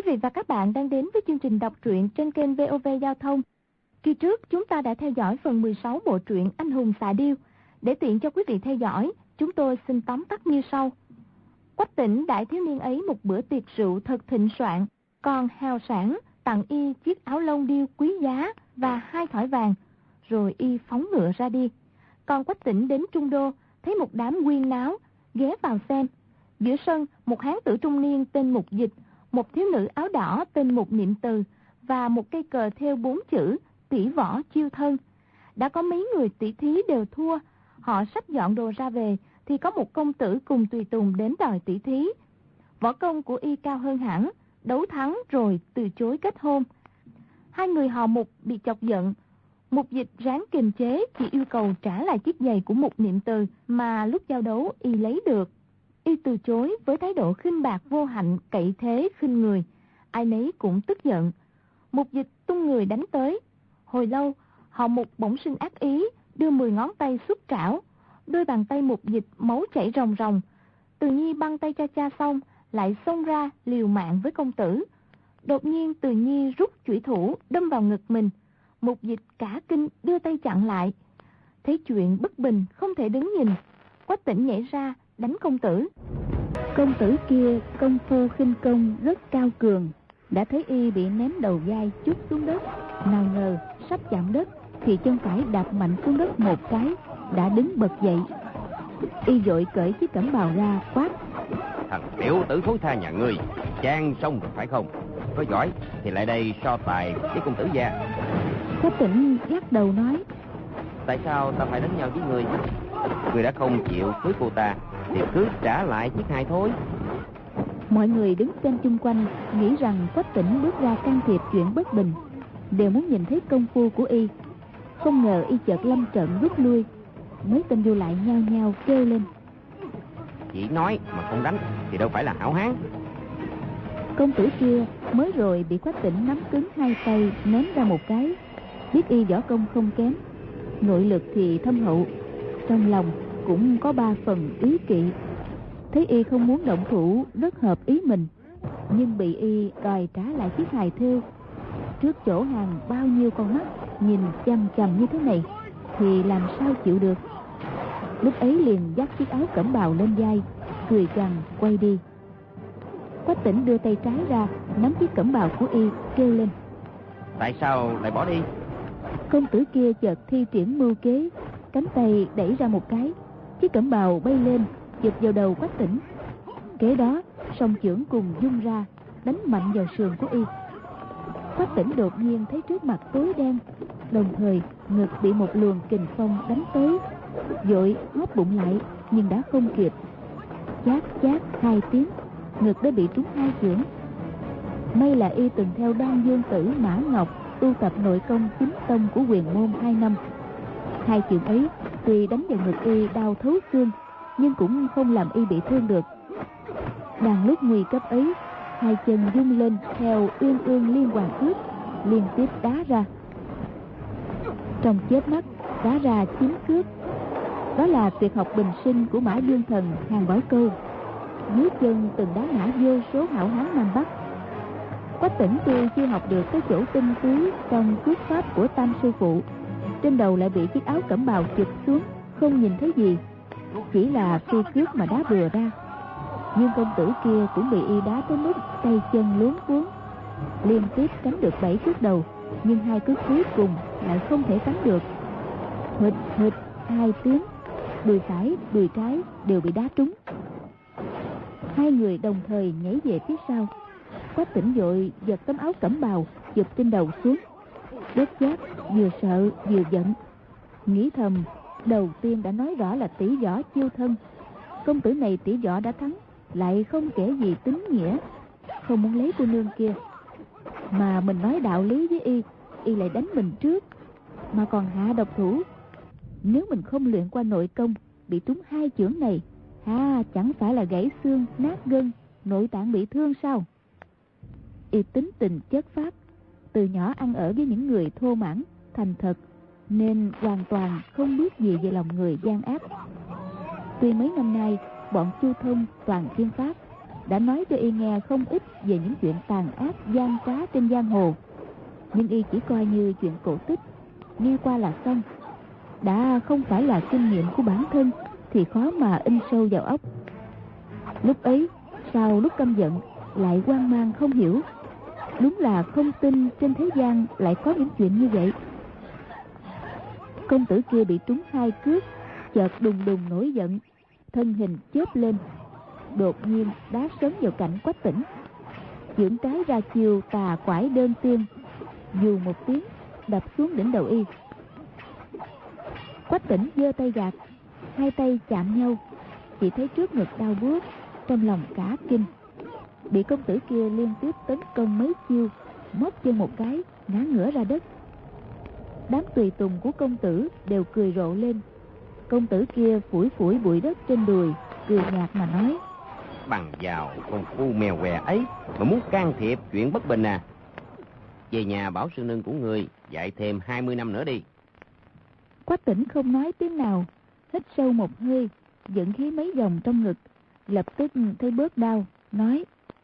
vị và các bạn đang đến với chương trình đọc truyện trên kênh VOV Giao thông. Kỳ trước chúng ta đã theo dõi phần 16 bộ truyện Anh hùng xạ điêu. Để tiện cho quý vị theo dõi, chúng tôi xin tóm tắt như sau. Quách Tĩnh đại thiếu niên ấy một bữa tiệc rượu thật thịnh soạn, còn hào sảng tặng y chiếc áo lông điêu quý giá và 2 thỏi vàng, rồi y phóng ngựa ra đi. Còn Quách Tĩnh đến Trung Đô, thấy một đám huyên náo, ghé vào xem. Giữa sân, một hán tử trung niên tên Mục Dịch, một thiếu nữ áo đỏ tên Mục Niệm Từ và một cây cờ thêu 4 chữ tỷ võ chiêu thân. Đã có mấy người tỷ thí đều thua, họ sắp dọn đồ ra về thì có một công tử cùng tùy tùng đến đòi tỷ thí. Võ công của y cao hơn hẳn, đấu thắng rồi từ chối kết hôn. Hai người họ Mục bị chọc giận. Mục Dịch ráng kiềm chế, chỉ yêu cầu trả lại chiếc giày của Mục Niệm Từ mà lúc giao đấu y lấy được. Y từ chối với thái độ khinh bạc vô hạnh, cậy thế khinh người. Ai nấy cũng tức giận. Mục Dịch tung người đánh tới. Hồi lâu, họ Mục bỗng sinh ác ý, đưa 10 ngón tay xuất trảo. Đôi bàn tay Mục Dịch máu chảy ròng ròng. Từ Nhi băng tay cha cha xong, lại xông ra liều mạng với công tử. Đột nhiên Từ Nhi rút chủy thủ đâm vào ngực mình. Mục Dịch cả kinh đưa tay chặn lại. Thấy chuyện bất bình không thể đứng nhìn, Quách Tĩnh nhảy ra đánh công tử. Công tử kia công phu khinh công rất cao cường, đã thấy y bị ném đầu vai chút xuống đất, nào ngờ sắp chạm đất thì chân phải đạp mạnh xuống đất một cái, đã đứng bật dậy. Y vội cởi chiếc cẩm bào ra quát: Thằng tiểu tử thối tha nhà ngươi, trang xong phải không? Có giỏi thì lại đây so tài với công tử gia. Quách Tĩnh lắc đầu nói: Tại sao ta phải đánh nhau với ngươi? Ngươi đã không chịu cưới cô ta thì cứ trả lại chiếc hài thôi. Mọi người đứng xem chung quanh nghĩ rằng Quách Tĩnh bước ra can thiệp chuyện bất bình, đều muốn nhìn thấy công phu của y. Không ngờ y chợt lâm trận rút lui. Mấy tên vô lại nhao nhao kêu lên: Chỉ nói mà không đánh thì đâu phải là hảo hán. Công tử kia mới rồi bị Quách Tĩnh nắm cứng hai tay ném ra một cái. Biết y võ công không kém, nội lực thì thâm hậu, trong lòng cũng có 3 phần ý kỵ. Thấy y không muốn động thủ rất hợp ý mình, nhưng bị y đòi trả lại chiếc hài thêu. Trước chỗ hàng bao nhiêu con mắt nhìn chằm chằm như thế này thì làm sao chịu được. Lúc ấy liền dắt chiếc áo cẩm bào lên vai, cười gằn quay đi. Quách Tĩnh đưa tay trái ra nắm chiếc cẩm bào của y, kêu lên: Tại sao lại bỏ đi? Công tử kia chợt thi triển mưu kế, cánh tay đẩy ra một cái, chiếc cẩm bào bay lên chụp vào đầu Quách Tĩnh. Kế đó song chưởng cùng dung ra đánh mạnh vào sườn của y. Quách Tĩnh đột nhiên thấy trước mặt tối đen, đồng thời ngực bị một luồng kình phong đánh tới, vội hóp bụng lại nhưng đã không kịp. Chát chát 2 tiếng, ngực đã bị trúng 2 chưởng. May là y từng theo Đoan Dương Tử Mã Ngọc tu tập nội công chính tông của Huyền Môn 2 năm. 2 chưởng ấy tuy đánh vào ngực y đau thấu xương, nhưng cũng không làm y bị thương được. Đang lúc nguy cấp ấy, 2 chân dung lên theo uyên ương liên hoàn cước, liên tiếp đá ra. Trong chớp mắt đá ra 9 cước. Đó là tuyệt học bình sinh của Mã Dương Thần Hàn Bảo Câu. Dưới chân từng đá ngã vô số hảo hán Nam Bắc. Quách Tĩnh tuy chưa học được cái chỗ tinh túy trong cước pháp của Tam sư phụ, trên đầu lại bị chiếc áo cẩm bào chụp xuống, không nhìn thấy gì, chỉ là phi cước mà đá bừa ra. Nhưng công tử kia cũng bị y đá tới mức tay chân luống cuống, liên tiếp tránh được 7 cước đầu, nhưng 2 cước cuối cùng lại không thể tránh được. Hụt hụt 2 tiếng, đùi phải đùi trái đều bị đá trúng. 2 người đồng thời nhảy về phía sau. Quách Tĩnh vội giật tấm áo cẩm bào chụp trên đầu xuống. Bất giác vừa sợ vừa giận, nghĩ thầm đầu tiên đã nói rõ là tỷ võ chiêu thân. Công tử này tỷ võ đã thắng, lại không kể gì tính nghĩa, không muốn lấy cô nương kia. Mà mình nói đạo lý với y, y lại đánh mình trước, mà còn hạ độc thủ. Nếu mình không luyện qua nội công, bị trúng 2 chưởng này, chẳng phải là gãy xương nát gân, nội tạng bị thương sao? Y tính tình chất phác, từ nhỏ ăn ở với những người thô mãn, thành thật, nên hoàn toàn không biết gì về lòng người gian ác. Tuy mấy năm nay bọn Chu Thông toàn chuyên pháp, đã nói cho y nghe không ít về những chuyện tàn ác gian trá trên giang hồ, nhưng y chỉ coi như chuyện cổ tích, nghe qua là xong. Đã không phải là kinh nghiệm của bản thân thì khó mà in sâu vào óc. Lúc ấy, sau lúc căm giận, lại hoang mang không hiểu. Đúng là không tin trên thế gian lại có những chuyện như vậy. Công tử kia bị trúng 2 cước, chợt đùng đùng nổi giận, thân hình chớp lên, đột nhiên đá sấn vào cạnh Quách Tỉnh. Chưởng trái ra chiều tà quải đơn tiên, dù một tiếng đập xuống đỉnh đầu y. Quách Tỉnh giơ tay gạt, 2 tay chạm nhau, chỉ thấy trước ngực đau buốt, trong lòng cả kinh. Bị công tử kia liên tiếp tấn công mấy chiêu, móc chân một cái, ngã ngửa ra đất. Đám tùy tùng của công tử đều cười rộ lên. Công tử kia phủi phủi bụi đất trên đùi, cười nhạt mà nói: Bằng vào công phu mèo què ấy mà muốn can thiệp chuyện bất bình à? Về nhà bảo sư nương của người dạy thêm 20 năm nữa đi. Quách Tỉnh không nói tiếng nào, hít sâu một hơi, dẫn khí mấy vòng trong ngực, lập tức thấy bớt đau, nói: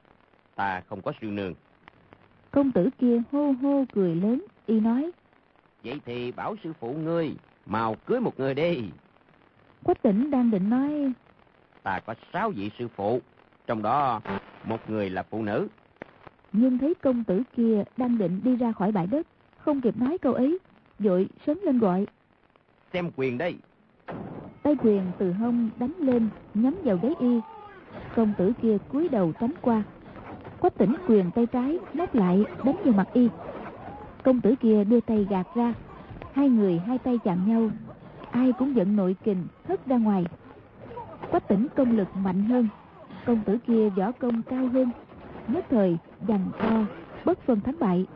Ta không có sư nương. Công tử kia hô hô cười lớn, y nói: Vậy thì bảo sư phụ ngươi mau cưới một người đi. Quách Tỉnh đang định nói: Ta có 6 vị sư phụ, trong đó một người là phụ nữ. Nhưng thấy công tử kia đang định đi ra khỏi bãi đất, không kịp nói câu ấy, vội sấn lên gọi: Xem quyền đây. Tay quyền từ hông đánh lên, nhắm vào gáy y. Công tử kia cúi đầu tránh qua. Quách Tỉnh quyền tay trái móc lại đánh vào mặt y. Công tử kia đưa tay gạt ra, 2 người 2 tay chạm nhau, ai cũng giận nội kình hất ra ngoài. Quách Tỉnh công lực mạnh hơn, công tử kia võ công cao hơn, nhất thời giằng co bất phân thắng bại.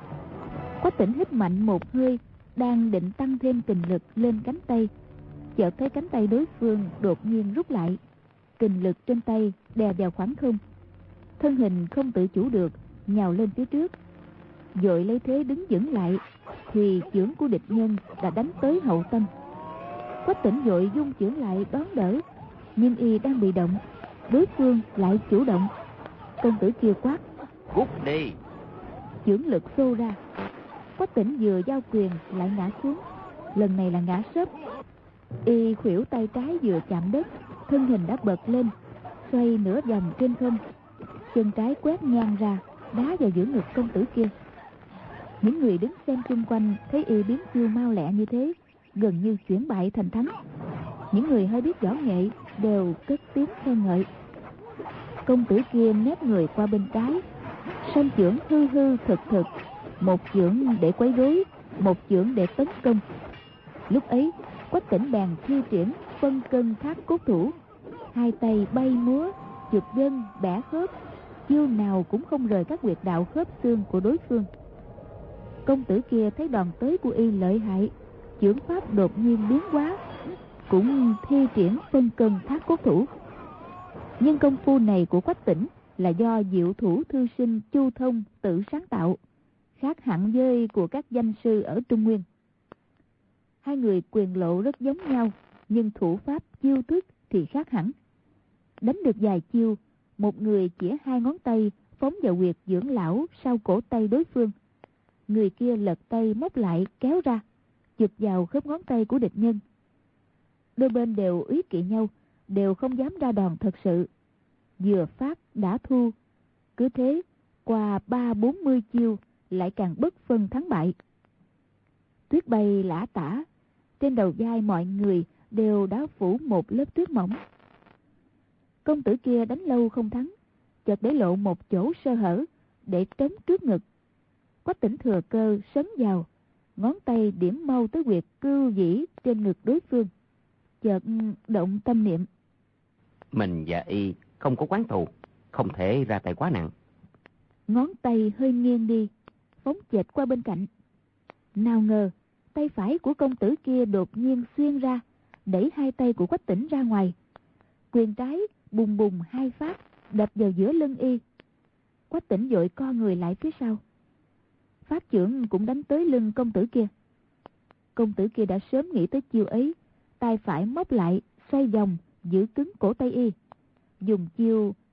Quách Tỉnh hít mạnh một hơi, đang định tăng thêm kình lực lên cánh tay, chợt thấy cánh tay đối phương đột nhiên rút lại, kình lực trên tay đè vào khoảng không, thân hình không tự chủ được nhào lên phía trước, vội lấy thế đứng vững lại, thì chưởng của địch nhân đã đánh tới hậu tâm. Quách Tỉnh vội dung chưởng lại đón đỡ, nhưng y đang bị động, đối phương lại chủ động. Công tử kia quát: Cút đi. Chưởng lực xô ra, Quách Tỉnh vừa giao quyền lại ngã xuống, lần này là ngã sấp. Y khuỷu tay trái vừa chạm đất, thân hình đã bật lên, xoay nửa vòng trên không, chân trái quét ngang ra, đá vào giữa ngực công tử kia. Những người đứng xem xung quanh thấy y biến chiêu mau lẹ như thế, gần như chuyển bại thành thắng. Những người hơi biết võ nghệ đều cất tiếng khen ngợi. Công tử kia nép người qua bên trái, song chưởng hư hư thực thực, một chưởng để quấy rối, một chưởng để tấn công. Lúc ấy Quách Tỉnh bèn thi triển phân cân thác cốt thủ, 2 tay bay múa, chụp gân bẻ khớp, chiêu nào cũng không rời các huyệt đạo khớp xương của đối phương. Công tử kia thấy đòn tới của y lợi hại, chưởng pháp đột nhiên biến hóa, cũng thi triển phân cân thác cốt thủ. Nhưng công phu này của Quách Tỉnh là do diệu thủ thư sinh Chu Thông tự sáng tạo, khác hẳn với của các danh sư ở Trung Nguyên. 2 người quyền lộ rất giống nhau, nhưng thủ pháp chiêu thức thì khác hẳn. Đánh được vài chiêu, một người chĩa 2 ngón tay phóng vào huyệt dưỡng lão sau cổ tay đối phương, người kia lật tay móc lại kéo ra, chụp vào khớp ngón tay của địch nhân. Đôi bên đều úy kỵ nhau, đều không dám ra đòn thật sự, vừa phát đã thu. Cứ thế qua 30-40 chiêu lại càng bất phân thắng bại. Tuyết bay lả tả, trên đầu vai mọi người đều đã phủ một lớp tuyết mỏng. Công tử kia đánh lâu không thắng, chợt để lộ một chỗ sơ hở để trống trước ngực. Quách Tỉnh thừa cơ sấn vào, ngón tay điểm mau tới huyệt cưu dĩ trên ngực đối phương, chợt động tâm niệm: Mình và y không có quán thù, không thể ra tay quá nặng. Ngón tay hơi nghiêng đi, phóng chệch qua bên cạnh. Nào ngờ tay phải của công tử kia đột nhiên xuyên ra, đẩy 2 tay của Quách Tỉnh ra ngoài. Quyền trái bùng bùng 2 phát đập vào giữa lưng y. Quách Tỉnh vội co người lại phía sau, phát chưởng cũng đánh tới lưng công tử kia. Công tử kia đã sớm nghĩ tới chiêu ấy, tay phải móc lại xoay vòng giữ cứng cổ tay y, dùng chiêu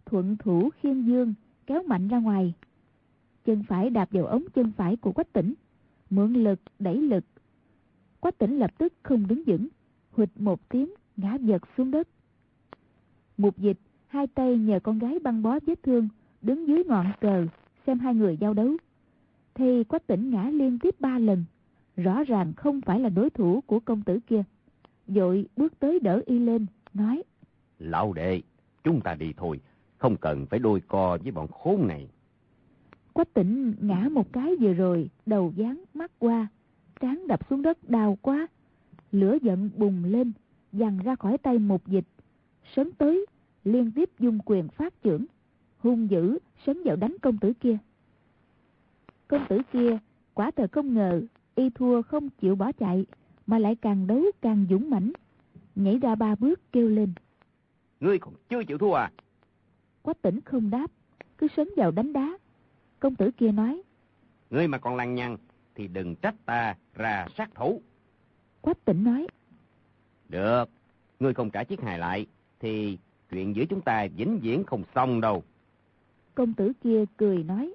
thuận thủ khiên dương, kéo mạnh ra ngoài. Chân phải đạp vào ống chân phải của Quách Tĩnh, mượn lực đẩy lực. Quách Tĩnh lập tức không đứng vững, huỵch một tiếng ngã vật xuống đất. Mục Dịch hai tay nhờ con gái băng bó vết thương, đứng dưới ngọn cờ xem hai người giao đấu. Thì Quách Tĩnh ngã liên tiếp 3 lần, rõ ràng không phải là đối thủ của công tử kia. Vội bước tới đỡ y lên, nói: Lão đệ, chúng ta đi thôi, không cần phải đôi co với bọn khốn này. Quách Tĩnh ngã một cái vừa rồi, đầu dán mắt qua, trán đập xuống đất đau quá. Lửa giận bùng lên, giằng ra khỏi tay Mục Dịch, sấn tới liên tiếp dung quyền phát chưởng, hung dữ sấn vào đánh công tử kia. Công tử kia quả thật không ngờ y thua không chịu bỏ chạy, mà lại càng đấu càng dũng mãnh, nhảy ra 3 bước kêu lên: Ngươi còn chưa chịu thua à? Quách Tĩnh không đáp, cứ sấn vào đánh đá. Công tử kia nói: Ngươi mà còn lằng nhằng thì đừng trách ta ra sát thủ. Quách Tĩnh nói: Được, ngươi không trả chiếc hài lại thì chuyện giữa chúng ta vĩnh viễn không xong đâu. Công tử kia cười nói: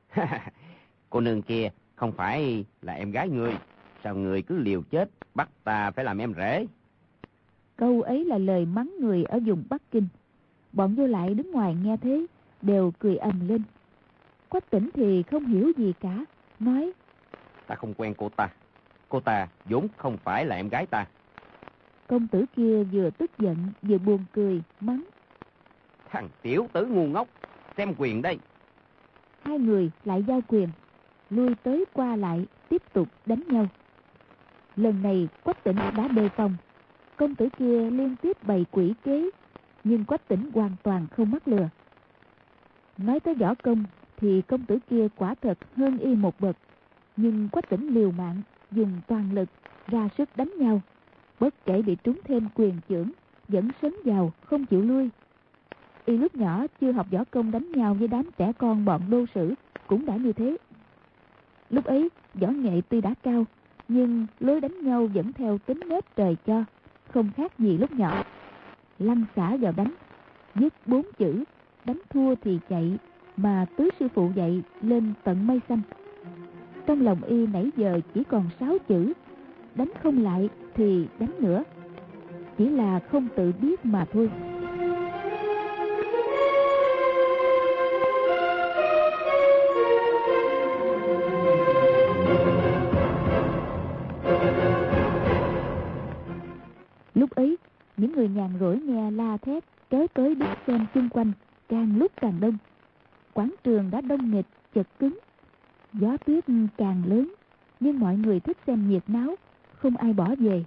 Cô nương kia không phải là em gái ngươi, sao ngươi cứ liều chết bắt ta phải làm em rể? Câu ấy là lời mắng người ở vùng Bắc Kinh. Bọn vô lại đứng ngoài nghe thế đều cười ầm lên. Quách Tĩnh thì không hiểu gì cả, nói: Ta không quen cô ta vốn không phải là em gái ta. Công tử kia vừa tức giận vừa buồn cười mắng: Thằng tiểu tử ngu ngốc, xem quyền đây. Hai người lại giao quyền, lui tới qua lại tiếp tục đánh nhau. Lần này Quách Tĩnh đã đề phòng, công tử kia liên tiếp bày quỷ kế, nhưng Quách Tĩnh hoàn toàn không mắc lừa. Nói tới võ công thì công tử kia quả thật hơn y một bậc, nhưng Quách Tĩnh liều mạng dùng toàn lực ra sức đánh nhau, bất kể bị trúng thêm quyền chưởng vẫn sấn vào không chịu lui. Y lúc nhỏ chưa học võ công đánh nhau với đám trẻ con bọn đô sử cũng đã như thế. Lúc ấy võ nghệ tuy đã cao, nhưng lối đánh nhau vẫn theo tính nết trời cho, không khác gì lúc nhỏ. Lăn xả vào đánh, dứt 4 chữ đánh thua thì chạy, mà tứ sư phụ dạy lên tận mây xanh. Trong lòng y nãy giờ chỉ còn 6 chữ: đánh không lại thì đánh nữa, chỉ là không tự biết mà thôi. Lúc ấy những người nhàn rỗi nghe la thét kéo tới đứng xem chung quanh càng lúc càng đông. Quảng trường đã đông nghịt chật cứng, gió tuyết càng lớn, nhưng mọi người thích xem nhiệt náo, không ai bỏ về.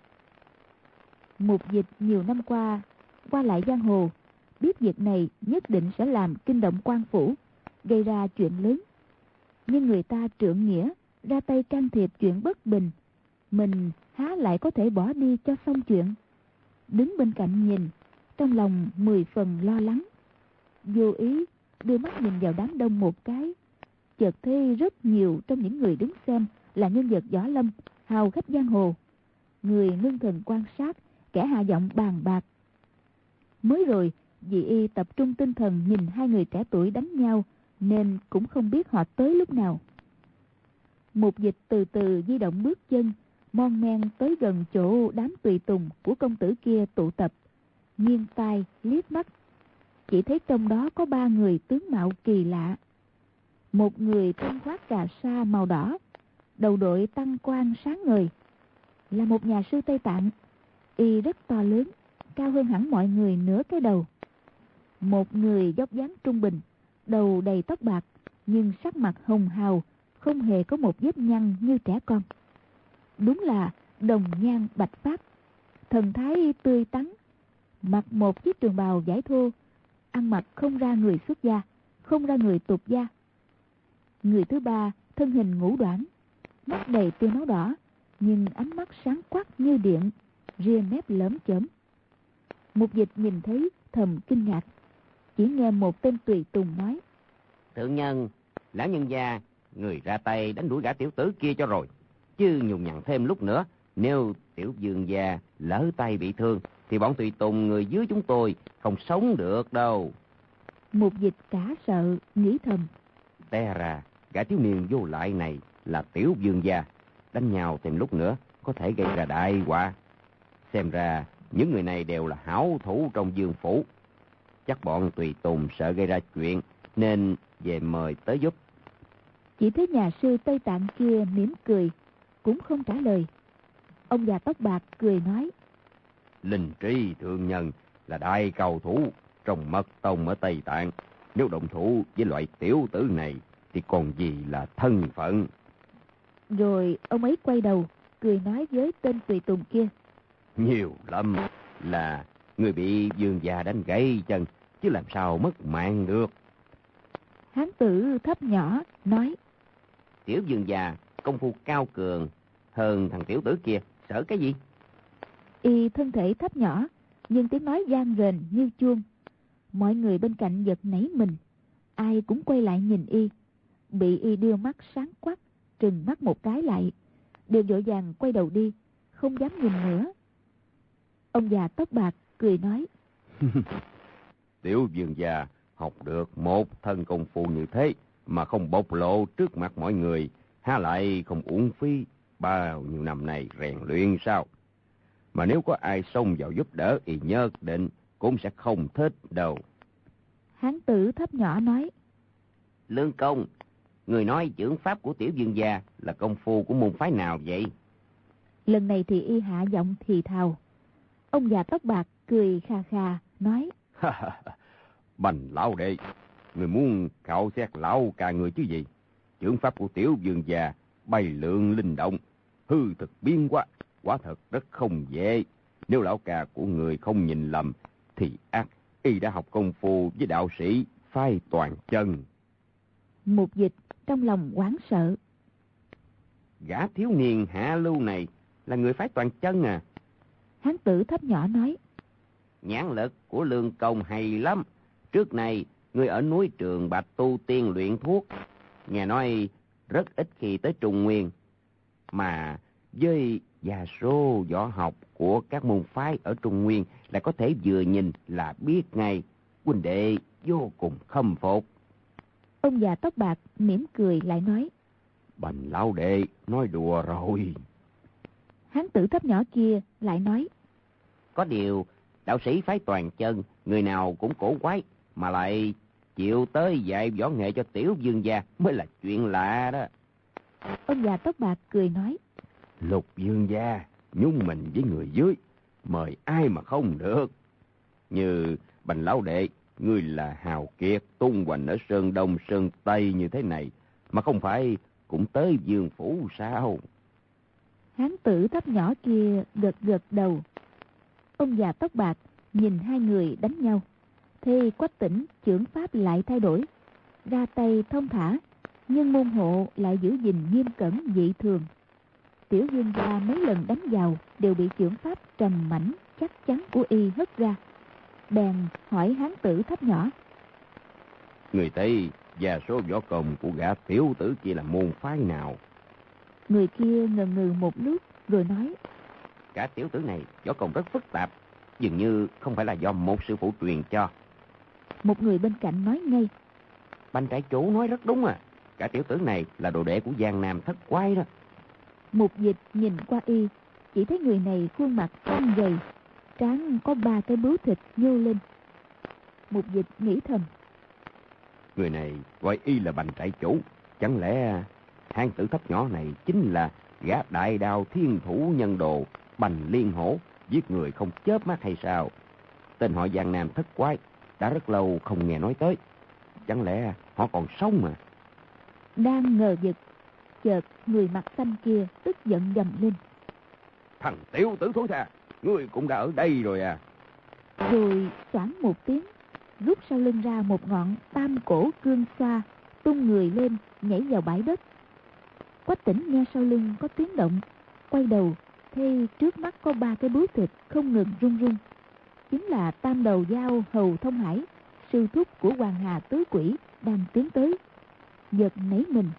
Mục Dịch nhiều năm qua lại giang hồ, biết việc này nhất định sẽ làm kinh động quan phủ, gây ra chuyện lớn. Nhưng người ta trượng nghĩa ra tay can thiệp chuyện bất bình, mình há lại có thể bỏ đi cho xong chuyện. Đứng bên cạnh nhìn, trong lòng 10 phần lo lắng. Vô ý đưa mắt nhìn vào đám đông một cái, chợt thấy rất nhiều trong những người đứng xem là nhân vật võ lâm, hào khách giang hồ. Người ngưng thần quan sát, kẻ hạ giọng bàn bạc. Mới rồi vì y tập trung tinh thần nhìn hai người trẻ tuổi đánh nhau, nên cũng không biết họ tới lúc nào. Mục Dịch từ từ di động bước chân, mon men tới gần chỗ đám tùy tùng của công tử kia tụ tập, nghiêng tai liếc mắt, chỉ thấy trong đó có 3 người tướng mạo kỳ lạ. Một người thân khoác cà sa màu đỏ, đầu đội tăng quan sáng ngời, là một nhà sư Tây Tạng. Y rất to lớn, cao hơn hẳn mọi người nửa cái đầu. Một người dốc dáng trung bình, đầu đầy tóc bạc, nhưng sắc mặt hồng hào, không hề có một vết nhăn như trẻ con. Đúng là đồng nhan bạch phát, thần thái tươi tắn, mặc một chiếc trường bào vải thô, ăn mặc không ra người xuất gia, không ra người tục gia. Người thứ ba thân hình ngũ đoản, mắt đầy tia máu đỏ, nhưng ánh mắt sáng quắc như điện, ria mép lởm chởm. Mục Dịch nhìn thấy thầm kinh ngạc, chỉ nghe một tên tùy tùng nói: Thượng nhân, lão nhân gia, người ra tay đánh đuổi gã tiểu tử kia cho rồi, chứ nhùng nhằn thêm lúc nữa, nếu tiểu vương gia lỡ tay bị thương thì bọn tùy tùng người dưới chúng tôi không sống được đâu. Mục Dịch cả sợ, nghĩ thầm. Té ra, gã thiếu niên vô lại này là Tiểu Vương gia. Đánh nhau thêm lúc nữa, có thể gây ra đại họa. Xem ra, những người này đều là hảo thủ trong vương phủ. Chắc bọn tùy tùng sợ gây ra chuyện, nên về mời tới giúp. Chỉ thấy nhà sư Tây Tạng kia mỉm cười, cũng không trả lời. Ông già tóc bạc cười nói. Linh Trí thượng nhân là đại cầu thủ trong mật tông ở Tây Tạng. Nếu động thủ với loại tiểu tử này thì còn gì là thân phận. Rồi ông ấy quay đầu, cười nói với tên tùy tùng kia. Nhiều lắm là người bị vương gia đánh gãy chân, chứ làm sao mất mạng được. Hán tử thấp nhỏ nói. Tiểu vương gia công phu cao cường hơn thằng tiểu tử kia, sợ cái gì? Y thân thể thấp nhỏ, nhưng tiếng nói vang rền như chuông. Mọi người bên cạnh giật nảy mình, ai cũng quay lại nhìn Y. Bị Y đưa mắt sáng quắc, trừng mắt một cái lại, đều vội vàng quay đầu đi, không dám nhìn nữa. Ông già tóc bạc cười nói. Tiểu vương gia học được một thân công phu như thế mà không bộc lộ trước mặt mọi người, há lại không uổng phí bao nhiêu năm này rèn luyện sao? Mà nếu có ai xông vào giúp đỡ thì nhất định cũng sẽ không thích đâu. Hán tử thấp nhỏ nói. Lương Công, người nói chưởng pháp của tiểu vương gia là công phu của môn phái nào vậy? Lần này thì Y hạ giọng thì thào. Ông già tóc bạc cười kha kha nói. Bành lão đệ, người muốn khảo xét lão ca người chứ gì? Chưởng pháp của tiểu vương gia bay lượn linh động, hư thực biến hóa, quả thật rất không dễ. Nếu lão ca của người không nhìn lầm thì ắt Y đã học công phu với đạo sĩ phái Toàn Chân. Mục Dịch trong lòng hoảng sợ. Gã thiếu niên hạ lưu này là người phái Toàn Chân à? Hán tử thấp nhỏ nói. Nhãn lực của Lương Công hay lắm. Trước này, người ở núi Trường Bạch tu tiên luyện thuốc. Nghe nói rất ít khi tới Trung Nguyên. Mà với gia số võ học của các môn phái ở Trung Nguyên là có thể vừa nhìn là biết ngay. Huynh đệ vô cùng khâm phục. Ông già tóc bạc mỉm cười lại nói. Bành lão đệ nói đùa rồi. Hán tử thấp nhỏ kia lại nói. Có điều, đạo sĩ phái Toàn Chân, người nào cũng cổ quái, mà lại chịu tới dạy võ nghệ cho tiểu vương gia mới là chuyện lạ đó. Ông già tóc bạc cười nói. Lục vương gia, nhúng mình với người dưới, mời ai mà không được. Như Bành lão đệ, ngươi là hào kiệt tung hoành ở Sơn Đông Sơn Tây như thế này, mà không phải cũng tới vương phủ sao? Hán tử thấp nhỏ kia gật gật đầu. Ông già tóc bạc nhìn hai người đánh nhau, thì Quách Tĩnh chưởng pháp lại thay đổi, ra tay thông thả, nhưng môn hộ lại giữ gìn nghiêm cẩn dị thường. Tiểu vương gia mấy lần đánh vào đều bị chưởng pháp trầm mãnh chắc chắn của Y hất ra. Bèn hỏi hán tử thấp nhỏ. Người thấy gia số võ công của gã tiểu tử kia là môn phái nào? Người kia ngần ngừ một lúc rồi nói. Cả tiểu tử này võ công rất phức tạp, dường như không phải là do một sư phụ truyền cho. Một người bên cạnh nói ngay. Bành trại chủ nói rất đúng à, cả tiểu tử này là đồ đệ của Giang Nam Thất Quái đó. Mục Dịch nhìn qua Y, chỉ thấy người này khuôn mặt căng gầy, trán có 3 cái bướu thịt nhô lên. Mục Dịch nghĩ thầm. Người này gọi Y là Bành trại chủ, chẳng lẽ hán tử thấp nhỏ này chính là gã đại đao thiên thủ nhân đồ Bành Liên Hổ, giết người không chớp mắt hay sao? Tên họ Giang Nam Thất Quái đã rất lâu không nghe nói tới, chẳng lẽ họ còn sống mà? Đang ngờ vực, chợt người mặt xanh kia tức giận gầm lên. Thằng tiểu tử thối tha, ngươi cũng đã ở đây rồi à? Rồi xoảng một tiếng, rút sau lưng ra một ngọn tam cổ cương xoa, tung người lên nhảy vào bãi đất. Quách Tĩnh nghe sau lưng có tiếng động, quay đầu thấy trước mắt có 3 cái bướu thịt không ngừng rung rung. Chính là Tam Đầu Dao Hầu Thông Hải, sư thúc của Hoàng Hà Tứ Quỷ đang tiến tới. Giật nảy mình,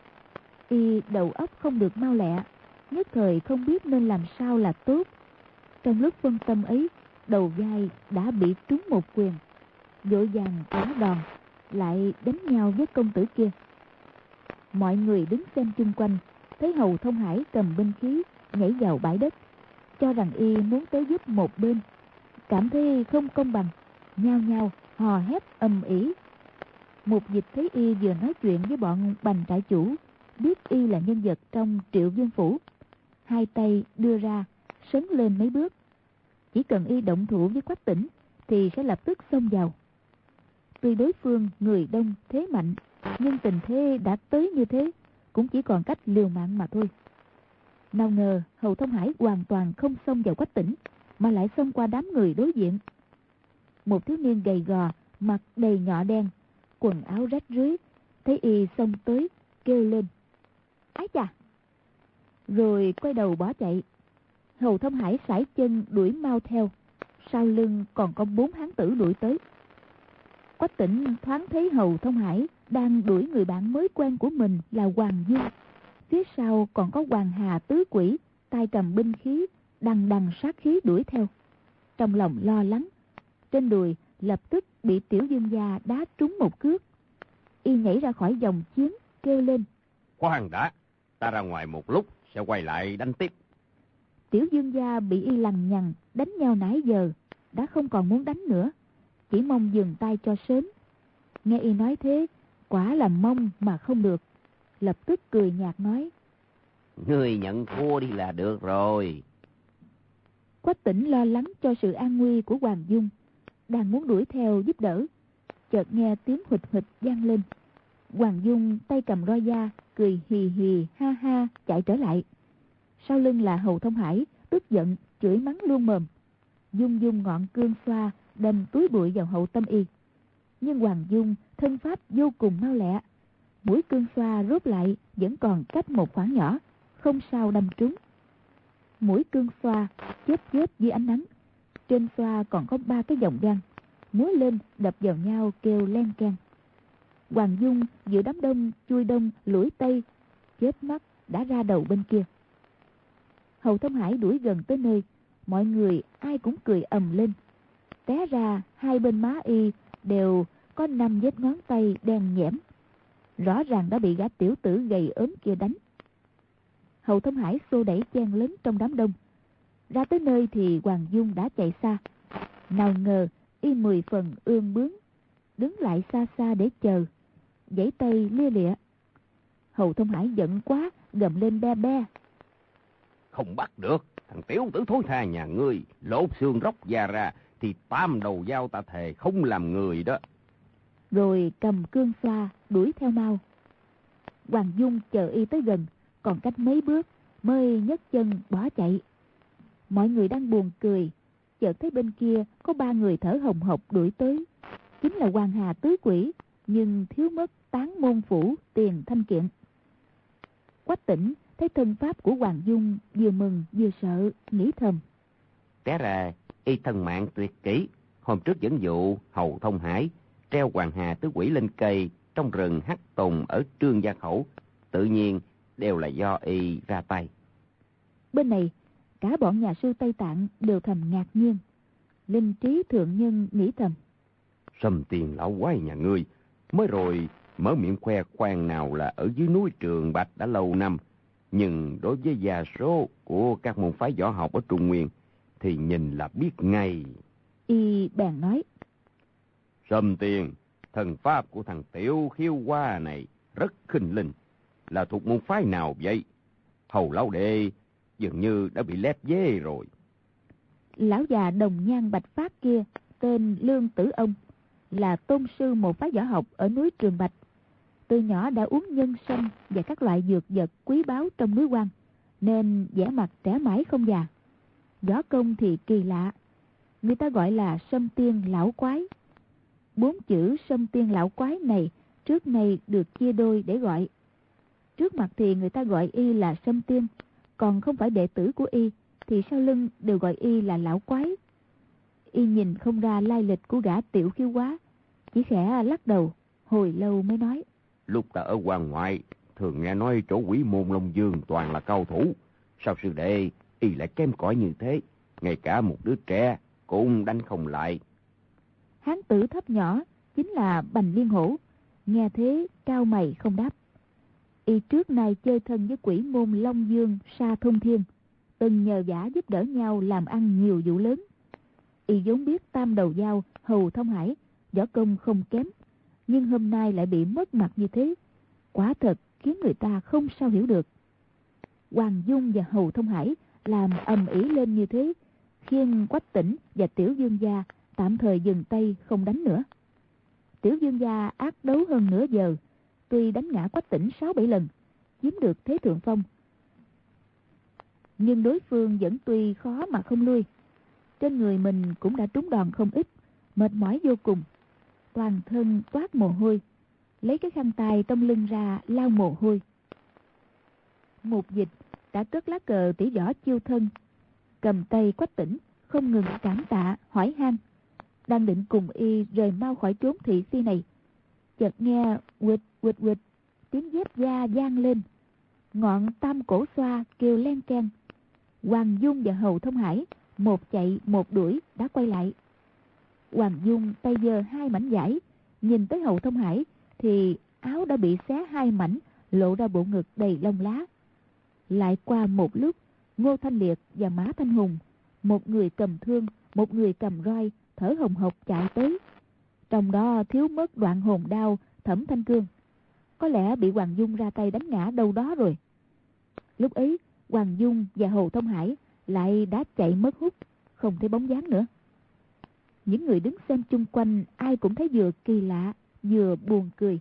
Y đầu óc không được mau lẹ, nhất thời không biết nên làm sao là tốt. Trong lúc phân tâm ấy, đầu vai đã bị trúng một quyền, vội vàng trả đòn, lại đánh nhau với công tử kia. Mọi người đứng xem chung quanh, thấy Hầu Thông Hải cầm binh khí nhảy vào bãi đất, cho rằng y muốn tới giúp một bên, cảm thấy không công bằng, nhao nhao hò hét ầm ĩ. Mục Dịch thấy y vừa nói chuyện với bọn Bành trại chủ, biết y là nhân vật trong Triệu Vương phủ, hai tay đưa ra sấn lên mấy bước, chỉ cần y động thủ với Quách Tĩnh thì sẽ lập tức xông vào. Tuy đối phương người đông thế mạnh, nhưng tình thế đã tới như thế, cũng chỉ còn cách liều mạng mà thôi. Nào ngờ Hầu Thông Hải hoàn toàn không xông vào Quách Tĩnh, mà lại xông qua đám người đối diện. Một thiếu niên gầy gò, mặt đầy nhọ đen, quần áo rách rưới, thấy y xông tới, kêu lên: "Ái chà!" Rồi quay đầu bỏ chạy. Hầu Thông Hải sải chân đuổi mau theo, sau lưng còn có 4 hán tử đuổi tới. Quách Tĩnh thoáng thấy Hầu Thông Hải đang đuổi người bạn mới quen của mình là Hoàng Dung, phía sau còn có Hoàng Hà tứ quỷ, tay cầm binh khí, đằng đằng sát khí đuổi theo. Trong lòng lo lắng, trên đùi lập tức bị Tiểu Dương gia đá trúng một cước. Y nhảy ra khỏi vòng chiến, kêu lên: "Khoan đã, ta ra ngoài một lúc sẽ quay lại đánh tiếp." Tiểu Dương gia bị y lằng nhằng đánh nhau nãy giờ, đã không còn muốn đánh nữa, chỉ mong dừng tay cho sớm. Nghe y nói thế, quả là mong mà không được, lập tức cười nhạt nói: "Ngươi nhận thua đi là được rồi." Quách Tĩnh lo lắng cho sự an nguy của Hoàng Dung, đang muốn đuổi theo giúp đỡ, chợt nghe tiếng huỵch huỵch vang lên. Hoàng Dung tay cầm roi da, cười hì hì ha ha chạy trở lại. Sau lưng là Hầu Thông Hải, tức giận chửi mắng luôn mồm. Dung dung ngọn cương xoa đâm túi bụi vào hậu tâm y, nhưng Hoàng Dung thân pháp vô cùng mau lẹ, mũi cương xoa rút lại vẫn còn cách một khoảng nhỏ, không sao đâm trúng. Mũi cương xoa chớp chớp dưới ánh nắng, trên xoa còn có 3 cái vòng răng múa lên đập vào nhau kêu len keng. Hoàng Dung giữa đám đông chui đông lủi tây, chớp mắt đã ra đầu bên kia. Hầu Thông Hải đuổi gần tới nơi, mọi người ai cũng cười ầm lên. Té ra hai bên má y đều có 5 vết ngón tay đen nhẽm, rõ ràng đã bị gã tiểu tử gầy ốm kia đánh. Hầu Thông Hải xô đẩy chen lớn trong đám đông, ra tới nơi thì Hoàng Dung đã chạy xa. Nào ngờ y 10 phần ương bướng, đứng lại xa xa để chờ, giãy tay lia lịa. Hầu Thông Hải giận quá, gầm lên be be: "Không bắt được, thằng tiểu tử thối tha nhà ngươi, lột xương róc da ra thì 8 đầu dao ta thề không làm người đó." Rồi cầm cương xoa đuổi theo mau. Hoàng Dung chờ y tới gần, còn cách mấy bước mới nhấc chân bỏ chạy. Mọi người đang buồn cười, chợt thấy bên kia có 3 người thở hồng hộc đuổi tới, chính là Hoàng Hà tứ quỷ, nhưng thiếu mất Tán Môn phủ Tiền Thanh Kiện. Quách Tĩnh thấy thân pháp của Hoàng Dung, vừa mừng vừa sợ, nghĩ thầm: Té ra y thân mạng tuyệt kỹ, hôm trước dẫn dụ Hầu Thông Hải treo Hoàng Hà tứ quỷ lên cây trong rừng Hắc Tùng ở Trương Gia Khẩu, tự nhiên đều là do y ra tay. Bên này cả bọn nhà sư Tây Tạng đều thầm ngạc nhiên. Linh Trí thượng nhân nghĩ thầm: Sâm Tiền lão quái nhà ngươi mới rồi mở miệng khoe khoang nào là ở dưới núi Trường Bạch đã lâu năm, nhưng đối với gia số của các môn phái võ học ở Trung Nguyên thì nhìn là biết ngay. Y bèn nói: Sâm Tiền, thần pháp của thằng Tiểu Khiêu Hoa này rất khinh linh, là thuộc môn phái nào vậy? Hầu lão đệ dường như đã bị lép vế rồi. Lão già đồng nhan bạch phát kia tên Lương Tử Ông, là tôn sư một phái võ học ở núi Trường Bạch. Từ nhỏ đã uống nhân sâm và các loại dược vật quý báu trong núi Quan, nên vẻ mặt trẻ mãi không già. Võ công thì kỳ lạ, người ta gọi là Sâm Tiên Lão Quái. 4 chữ Sâm Tiên Lão Quái này trước nay được chia đôi để gọi. Trước mặt thì người ta gọi y là Sâm Tiên, còn không phải đệ tử của y thì sau lưng đều gọi y là Lão Quái. Y nhìn không ra lai lịch của gã Tiểu Khiêu Quá, chỉ khẽ lắc đầu, hồi lâu mới nói: Lúc ta ở quan ngoại thường nghe nói chỗ Quỷ Môn Long Dương toàn là cao thủ, sao sư đệ y lại kém cỏi như thế, ngay cả một đứa trẻ cũng đánh không lại. Hán tử thấp nhỏ chính là Bành Liên Hổ. Nghe thế cau mày không đáp. Y trước nay chơi thân với quỷ môn Long Dương Sa Thông Thiên, từng nhờ vả giúp đỡ nhau làm ăn nhiều vụ lớn. Y vốn biết Tam Đầu Dao, Hầu Thông Hải võ công không kém, nhưng hôm nay lại bị mất mặt như thế, quả thật khiến người ta không sao hiểu được. Hoàng Dung và Hầu Thông Hải làm ầm ĩ lên như thế, khiến Quách Tĩnh và Tiểu Dương Gia tạm thời dừng tay không đánh nữa. Tiểu Dương Gia ác đấu hơn nửa giờ, tuy đánh ngã Quách Tĩnh 6-7 lần, chiếm được thế thượng phong, nhưng đối phương vẫn tuy khó mà không lui. Trên người mình cũng đã trúng đòn không ít, mệt mỏi vô cùng, toàn thân toát mồ hôi, lấy cái khăn tay trong lưng ra lau mồ hôi. Mục Dịch đã cất lá cờ tỷ võ chiêu thân, cầm tay Quách Tĩnh không ngừng cảm tạ hỏi han, đang định cùng y rời mau khỏi trốn thị phi này, chợt nghe quịch quịch quịch tiếng dép da vang lên, ngọn tam cổ xoa kêu len keng. Hoàng Dung và Hầu Thông Hải một chạy một đuổi đã quay lại. Hoàng Dung tay giơ 2 mảnh vải, nhìn tới Hầu Thông Hải thì áo đã bị xé 2 mảnh, lộ ra bộ ngực đầy lông lá. Lại qua một lúc, Ngô Thanh Liệt và Mã Thanh Hùng, một người cầm thương, một người cầm roi, thở hồng hộc chạy tới. Trong đó thiếu mất Đoạn Hồn Đao Thẩm Thanh Cương, có lẽ bị Hoàng Dung ra tay đánh ngã đâu đó rồi. Lúc ấy Hoàng Dung và Hầu Thông Hải lại đã chạy mất hút, không thấy bóng dáng nữa. Những người đứng xem chung quanh ai cũng thấy vừa kỳ lạ vừa buồn cười.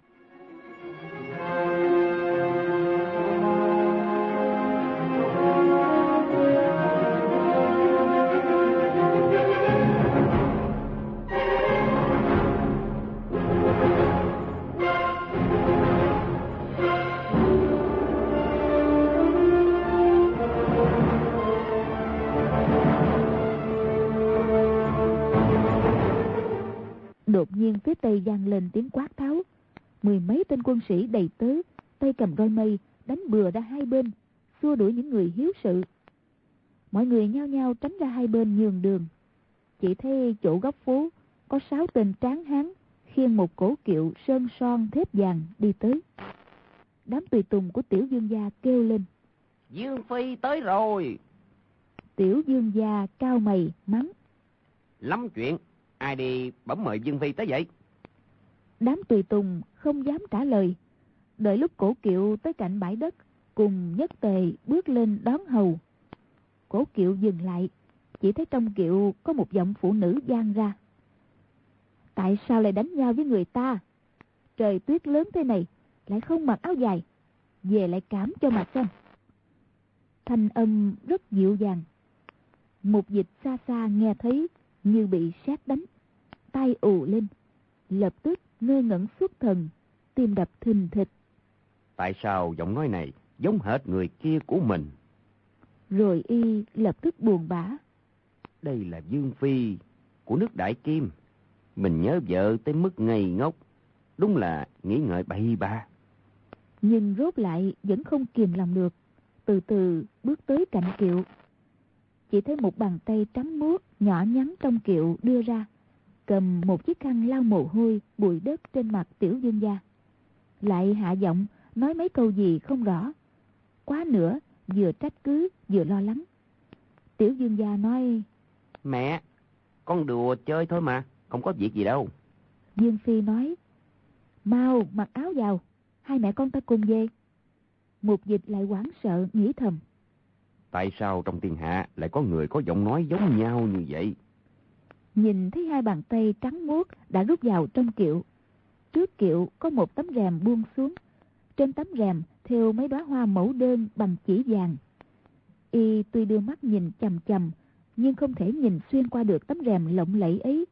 Đột nhiên phía tây vang lên tiếng quát tháo, 10 mấy tên quân sĩ đầy tớ, tay cầm roi mây đánh bừa ra hai bên, xua đuổi những người hiếu sự. Mọi người nhao nhao tránh ra hai bên nhường đường. Chỉ thấy chỗ góc phố có 6 tên tráng hán khiêng một cổ kiệu sơn son thép vàng đi tới. Đám tùy tùng của Tiểu Dương Gia kêu lên: Dương Phi tới rồi. Tiểu Dương Gia cao mày mắng: Lắm chuyện, ai đi bấm mời Dương Phi tới vậy? Đám tùy tùng không dám trả lời. Đợi lúc cổ kiệu tới cạnh bãi đất, cùng nhất tề bước lên đón hầu. Cổ kiệu dừng lại, chỉ thấy trong kiệu có một giọng phụ nữ vang ra: Tại sao lại đánh nhau với người ta? Trời tuyết lớn thế này lại không mặc áo dài, về lại cảm cho mà xem. Thanh âm rất dịu dàng. Mục Dịch xa xa nghe thấy như bị sét đánh, tai ù lên, lập tức ngơ ngẩn xuất thần, tim đập thình thịch. Tại sao giọng nói này giống hệt người kia của mình? Rồi y lập tức buồn bã. Đây là Dương Phi của nước Đại Kim. Mình nhớ vợ tới mức ngây ngốc, đúng là nghĩ ngợi bậy bạ. Nhưng rốt lại vẫn không kìm lòng được, từ từ bước tới cạnh kiệu. Chỉ thấy một bàn tay trắng muốt nhỏ nhắn trong kiệu đưa ra, cầm một chiếc khăn lau mồ hôi bụi đất trên mặt Tiểu Dương Gia. Lại hạ giọng nói mấy câu gì không rõ, quá nữa vừa trách cứ vừa lo lắng. Tiểu Dương Gia nói: Mẹ, con đùa chơi thôi mà, không có việc gì đâu. Dương Phi nói: Mau mặc áo vào, hai mẹ con ta cùng về. Mục Dịch lại hoảng sợ nghĩ thầm: Tại sao trong thiên hạ lại có người có giọng nói giống nhau như vậy? Nhìn thấy hai bàn tay trắng muốt đã rút vào trong kiệu. Trước kiệu có một tấm rèm buông xuống, trên tấm rèm thêu mấy đóa hoa mẫu đơn bằng chỉ vàng. Y tuy đưa mắt nhìn chằm chằm, nhưng không thể nhìn xuyên qua được tấm rèm lộng lẫy ấy.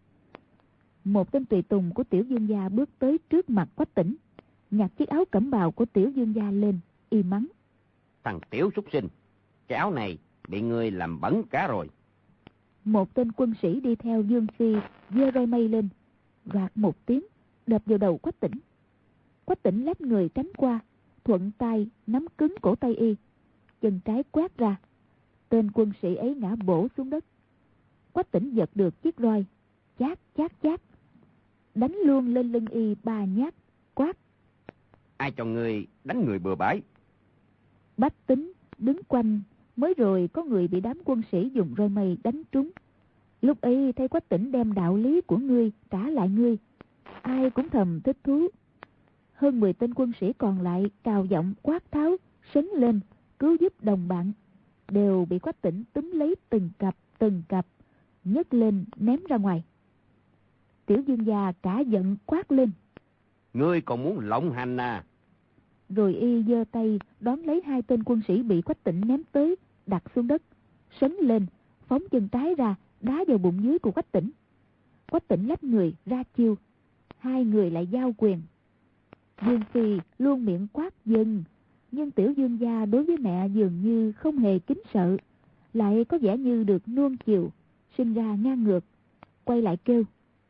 Một tên tùy tùng của Tiểu Dương Gia bước tới trước mặt Quách Tĩnh, nhặt chiếc áo cẩm bào của Tiểu Dương Gia lên, y mắng: Thằng tiểu súc sinh, cái áo này bị ngươi làm bẩn cả rồi. Một tên quân sĩ đi theo Dương Phi giơ roi mây lên, rạc một tiếng đập vào đầu Quách Tĩnh. Quách Tĩnh lách người tránh qua, thuận tay nắm cứng cổ tay y, chân trái quát ra, tên quân sĩ ấy ngã bổ xuống đất. Quách Tĩnh giật được chiếc roi, chát chát chát, đánh luôn lên lưng y 3 nhát, quát: Ai cho ngươi đánh người bừa bãi? Bách Tính đứng quanh, mới rồi có người bị đám quân sĩ dùng roi mây đánh trúng. Lúc ấy thấy Quách Tỉnh đem đạo lý của ngươi trả lại ngươi, ai cũng thầm thích thú. Hơn 10 tên quân sĩ còn lại cào giọng quát tháo, sấn lên cứu giúp đồng bạn, đều bị Quách Tỉnh túm lấy từng cặp nhấc lên ném ra ngoài. Tiểu Dương gia cả giận quát lên: Ngươi còn muốn lộng hành à? Rồi y giơ tay đón lấy 2 tên quân sĩ bị Quách Tỉnh ném tới, đặt xuống đất, sấn lên phóng chân trái ra đá vào bụng dưới của Quách Tỉnh. Quách Tỉnh lách người ra chiêu, 2 người lại giao quyền. Dương Phi luôn miệng quát dừng, nhưng Tiểu Dương gia đối với mẹ dường như không hề kính sợ, lại có vẻ như được nuông chiều, sinh ra ngang ngược, quay lại kêu: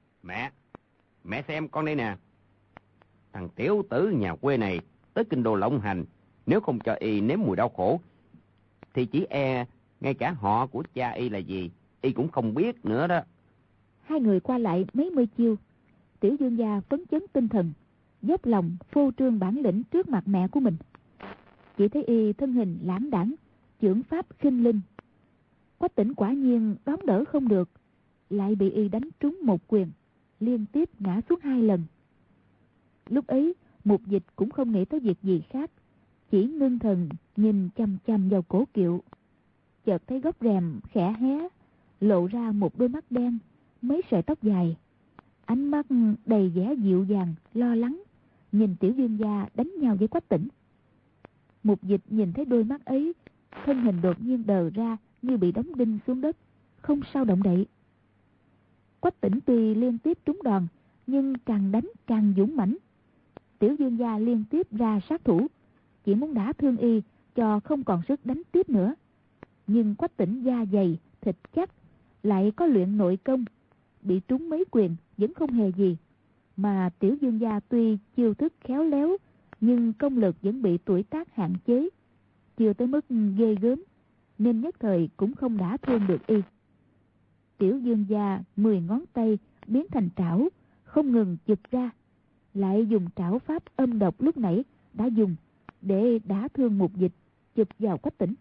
Mẹ xem con đây nè. Thằng tiểu tử nhà quê này tới kinh đô lộng hành, nếu không cho y nếm mùi đau khổ thì chỉ e ngay cả họ của cha y là gì y cũng không biết nữa đó. 2 người qua lại mấy mươi chiêu, Tiểu Dương gia phấn chấn tinh thần, dốc lòng phô trương bản lĩnh trước mặt mẹ của mình. Chỉ thấy y thân hình lãng đãng, chưởng pháp khinh linh. Quách Tỉnh quả nhiên đón đỡ không được, lại bị y đánh trúng một quyền, liên tiếp ngã xuống 2 lần. Lúc ấy Mục Dịch cũng không nghĩ tới việc gì khác, chỉ ngưng thần nhìn chằm chằm vào cổ kiệu. Chợt thấy góc rèm khẽ hé, lộ ra một đôi mắt đen, mấy sợi tóc dài, ánh mắt đầy vẻ dịu dàng lo lắng, nhìn Tiểu Dương gia đánh nhau với Quách Tỉnh. Mục Dịch nhìn thấy đôi mắt ấy, thân hình đột nhiên đờ ra như bị đóng đinh xuống đất, không sao động đậy. Quách Tỉnh tuy liên tiếp trúng đòn, nhưng càng đánh càng dũng mãnh. Tiểu Dương gia liên tiếp ra sát thủ, chỉ muốn đả thương y cho không còn sức đánh tiếp nữa. Nhưng Quách Tỉnh da dày thịt chắc, lại có luyện nội công, bị trúng mấy quyền vẫn không hề gì. Mà Tiểu Dương gia tuy chiêu thức khéo léo, nhưng công lực vẫn bị tuổi tác hạn chế, chưa tới mức ghê gớm, nên nhất thời cũng không đả thương được y. Tiểu Dương gia 10 ngón tay biến thành trảo, không ngừng chụp ra, lại dùng trảo pháp âm độc lúc nãy đã dùng để đả thương Mục Dịch, chụp vào Quách Tỉnh.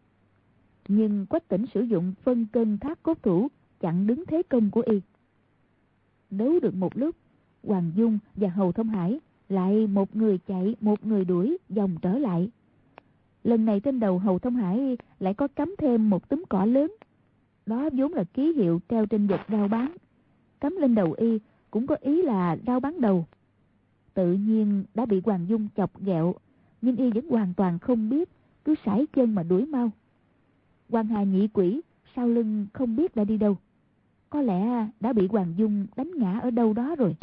Nhưng Quách Tỉnh sử dụng phân cân thác cốt thủ chặn đứng thế công của y. Đấu được một lúc, Hoàng Dung và Hầu Thông Hải lại một người chạy một người đuổi vòng trở lại. Lần này trên đầu Hầu Thông Hải lại có cắm thêm một túm cỏ lớn, đó vốn là ký hiệu treo trên vật rao bán. Cắm lên đầu y cũng có ý là rao bán đầu. Tự nhiên đã bị Hoàng Dung chọc ghẹo, nhưng y vẫn hoàn toàn không biết, cứ sải chân mà đuổi mau. Hoàng Hà nhị quỷ sau lưng không biết đã đi đâu, có lẽ đã bị Hoàng Dung đánh ngã ở đâu đó rồi.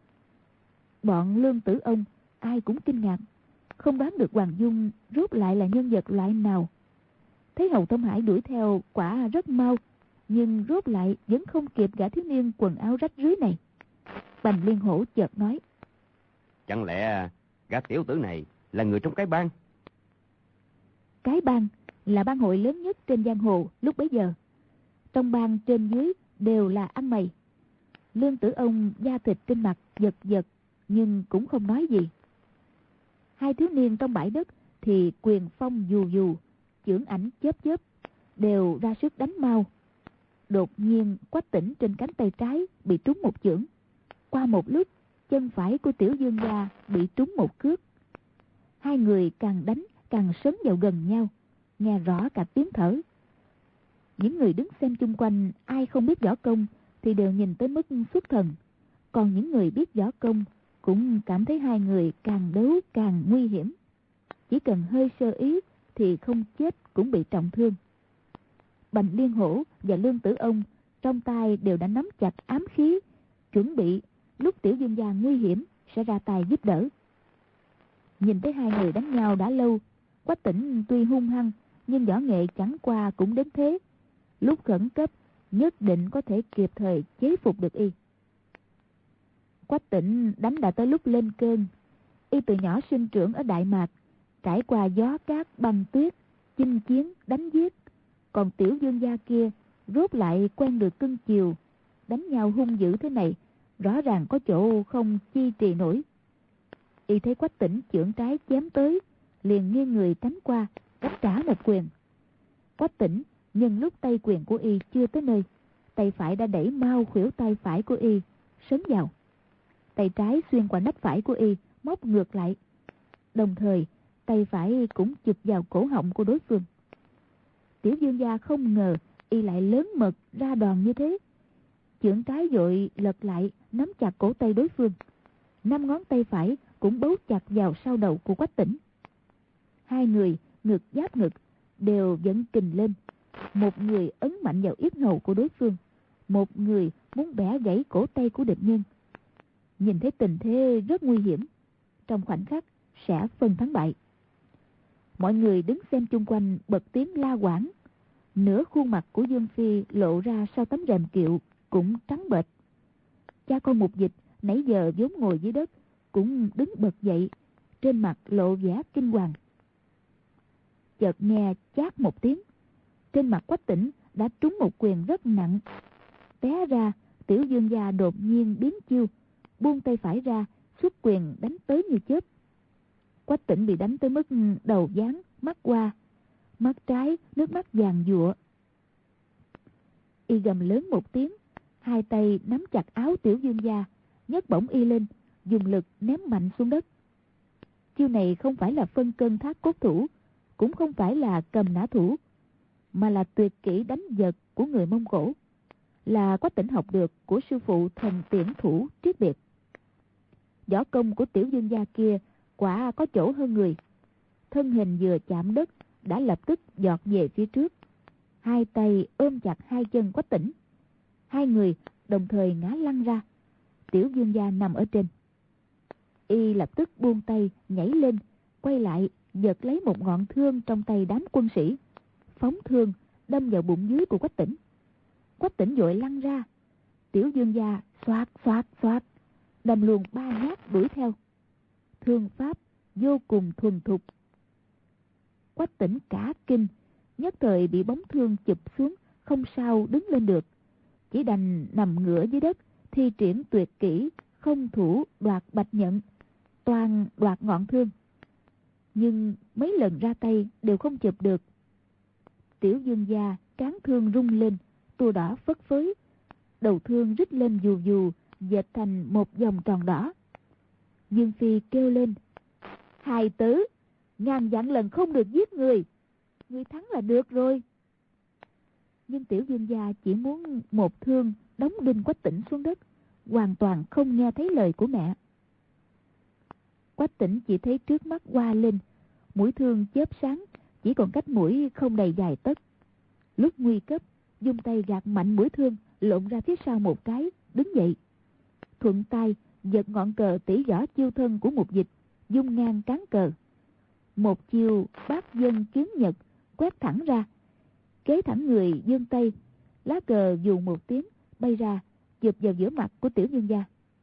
Bọn Lương Tử Ông ai cũng kinh ngạc, không đoán được Hoàng Dung rốt lại là nhân vật loại nào. Thấy Hầu Thông Hải đuổi theo quả rất mau, nhưng rốt lại vẫn không kịp gã thiếu niên quần áo rách rưới này. Bành Liên Hổ chợt nói: Chẳng lẽ gã tiểu tử này là người trong cái bang? Cái bang là bang hội lớn nhất trên giang hồ lúc bấy giờ. Trong bang trên dưới đều là ăn mày. Lương Tử Ông da thịt trên mặt giật giật, nhưng cũng không nói gì. 2 thiếu niên trong bãi đất thì quyền phong dù dù, chưởng ảnh chớp chớp, đều ra sức đánh mau. Đột nhiên Quách Tỉnh trên cánh tay trái bị trúng một chưởng. Qua một lúc, chân phải của Tiểu Dương gia bị trúng một cước. 2 người càng đánh càng sấn vào gần nhau, nghe rõ cả tiếng thở. Những người đứng xem chung quanh ai không biết võ công thì đều nhìn tới mức xuất thần, còn những người biết võ công cũng cảm thấy 2 người càng đấu càng nguy hiểm. Chỉ cần hơi sơ ý thì không chết cũng bị trọng thương. Bành Liên Hổ và Lương Tử Ông trong tay đều đã nắm chặt ám khí, chuẩn bị lúc Tiểu Dương gia nguy hiểm sẽ ra tay giúp đỡ. Nhìn thấy 2 người đánh nhau đã lâu, Quách Tỉnh tuy hung hăng nhưng võ nghệ chẳng qua cũng đến thế, lúc khẩn cấp nhất định có thể kịp thời chế phục được y. Quách Tỉnh đánh đã tới lúc lên cơn. Y từ nhỏ sinh trưởng ở Đại Mạc, trải qua gió cát băng tuyết, chinh chiến đánh giết. Còn Tiểu Dương gia kia rốt lại quen được cưng chiều, đánh nhau hung dữ thế này rõ ràng có chỗ không chi trì nổi. Y thấy Quách Tĩnh chưởng trái chém tới, liền nghiêng người tránh qua, đánh trả một quyền. Quách Tĩnh nhân lúc tay quyền của Y chưa tới nơi, tay phải đã đẩy mau khuỷu tay phải của Y sấn vào. Tay trái xuyên qua nách phải của Y, móc ngược lại. Đồng thời tay phải cũng chụp vào cổ họng của đối phương. Tiểu Dương gia không ngờ Y lại lớn mật ra đòn như thế. Chưởng trái vội lật lại, nắm chặt cổ tay đối phương. 5 ngón tay phải cũng bấu chặt vào sau đầu của Quách Tĩnh. Hai người ngực giáp ngực, đều dẫn kình lên. Một người ấn mạnh vào yết hầu của đối phương, một người muốn bẻ gãy cổ tay của địch nhân. Nhìn thấy tình thế rất nguy hiểm, trong khoảnh khắc sẽ phân thắng bại. Mọi người đứng xem chung quanh bật tiếng la quảng. Nửa khuôn mặt của Dương Phi lộ ra sau tấm rèm kiệu cũng trắng bệch. Cha con Mục Dịch nãy giờ vốn ngồi dưới đất cũng đứng bật dậy, trên mặt lộ vẻ kinh hoàng. Chợt nghe chát một tiếng, trên mặt Quách Tĩnh đã trúng một quyền rất nặng. Té ra, Tiểu Dương gia đột nhiên biến chiêu, buông tay phải ra, xuất quyền đánh tới như chớp. Quách Tĩnh bị đánh tới mức đầu váng, mắt qua, mắt trái nước mắt giàn giụa. Y gầm lớn một tiếng, hai tay nắm chặt áo Tiểu Dương gia, nhấc bổng Y lên, dùng lực ném mạnh xuống đất. Chiêu này không phải là phân cân thác cốt thủ, cũng không phải là cầm nã thủ, mà là tuyệt kỹ đánh giật của người Mông Cổ, là Quách Tĩnh học được của sư phụ Thần Tiễn Thủ Triết Biệt. Võ công của Tiểu Dương gia kia quả có chỗ hơn người. Thân hình vừa chạm đất đã lập tức giọt về phía trước, hai tay ôm chặt hai chân Quách Tĩnh. Hai người đồng thời ngã lăn ra. Tiểu Dương gia nằm ở trên. Y lập tức buông tay nhảy lên, quay lại giật lấy một ngọn thương trong tay đám quân sĩ, phóng thương đâm vào bụng dưới của Quách Tĩnh. Quách Tĩnh vội lăn ra. Tiểu Dương gia xoát xoát xoát đâm luôn 3 nhát đuổi theo. Thương pháp vô cùng thuần thục. Quách Tĩnh cả kinh, nhất thời bị bóng thương chụp xuống, không sao đứng lên được, chỉ đành nằm ngửa dưới đất, thi triển tuyệt kỹ không thủ đoạt bạch nhận, toàn đoạt ngọn thương. Nhưng mấy lần ra tay đều không chụp được. Tiểu Dương gia trán thương rung lên, tua đỏ phất phới, đầu thương rít lên dù dù, dệt thành một vòng tròn đỏ. Dương Phi kêu lên: "Hài tử, ngàn vạn lần không được giết người, người thắng là được rồi." Nhưng Tiểu Dương gia chỉ muốn một thương đóng đinh Quách Tĩnh xuống đất, hoàn toàn không nghe thấy lời của mẹ. Quách Tĩnh chỉ thấy trước mắt hoa lên, mũi thương chớp sáng, chỉ còn cách mũi không đầy vài tấc. Lúc nguy cấp, dùng tay gạt mạnh mũi thương, lộn ra phía sau một cái, đứng dậy. Thuận tay giật ngọn cờ tỷ võ chiêu thân của Mục Dịch, dung ngang cán cờ. Một chiêu bát dân kiếm nhật quét thẳng ra, kế thẳng người giương tay, lá cờ dù một tiếng bay ra, chụp vào giữa mặt của Tiểu Dương gia.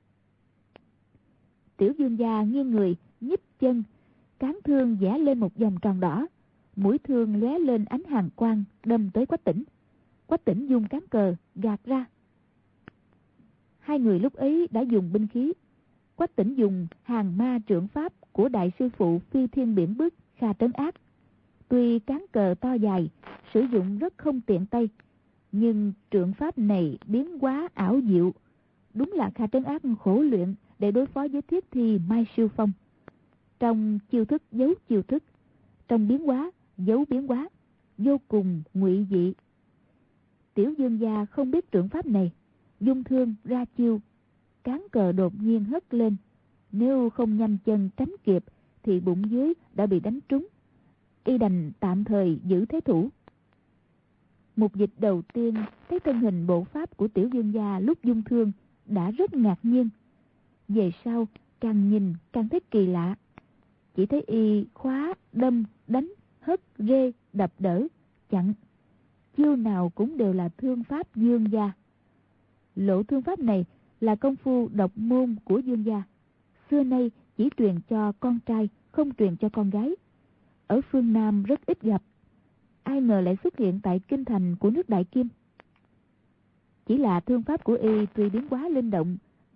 Tiểu Dương gia nghiêng người nhích chân, cán thương vẽ lên một vòng tròn đỏ, mũi thương lóe lên ánh hàn quang đâm tới Quách Tĩnh. Quách Tĩnh dùng cán cờ gạt ra. Hai người lúc ấy đã dùng binh khí. Quách Tĩnh dùng hàng ma trượng pháp của đại sư phụ Phi Thiên Biển Bức Kha Trấn Ác. Tuy cán cờ to dài, sử dụng rất không tiện tay, nhưng trượng pháp này biến hóa ảo diệu, đúng là Kha Trấn Ác khổ luyện để đối phó với thiết thi Mai Siêu Phong. Trong chiêu thức giấu chiêu thức, trong biến hóa giấu biến hóa, vô cùng ngụy dị. Tiểu Dương gia không biết trượng pháp này, dung thương ra chiêu, cán cờ đột nhiên hất lên, nếu không nhanh chân tránh kịp thì bụng dưới đã bị đánh trúng. Y đành tạm thời giữ thế thủ. Mục Dịch đầu tiên thấy thân hình bộ pháp của Tiểu Dương gia lúc dung thương đã rất ngạc nhiên. Về sau càng nhìn càng thấy kỳ lạ. Chỉ thấy Y khóa, đâm, đánh, hất, rê, đập đỡ, chặn, chiêu nào cũng đều là thương pháp Dương gia. Lộ thương pháp này là công phu độc môn của Dương gia, xưa nay chỉ truyền cho con trai, không truyền cho con gái. Ở phương Nam rất ít gặp, ai ngờ lại xuất hiện tại kinh thành của nước Đại Kim. Chỉ là thương pháp của Y tuy biến hóa linh động,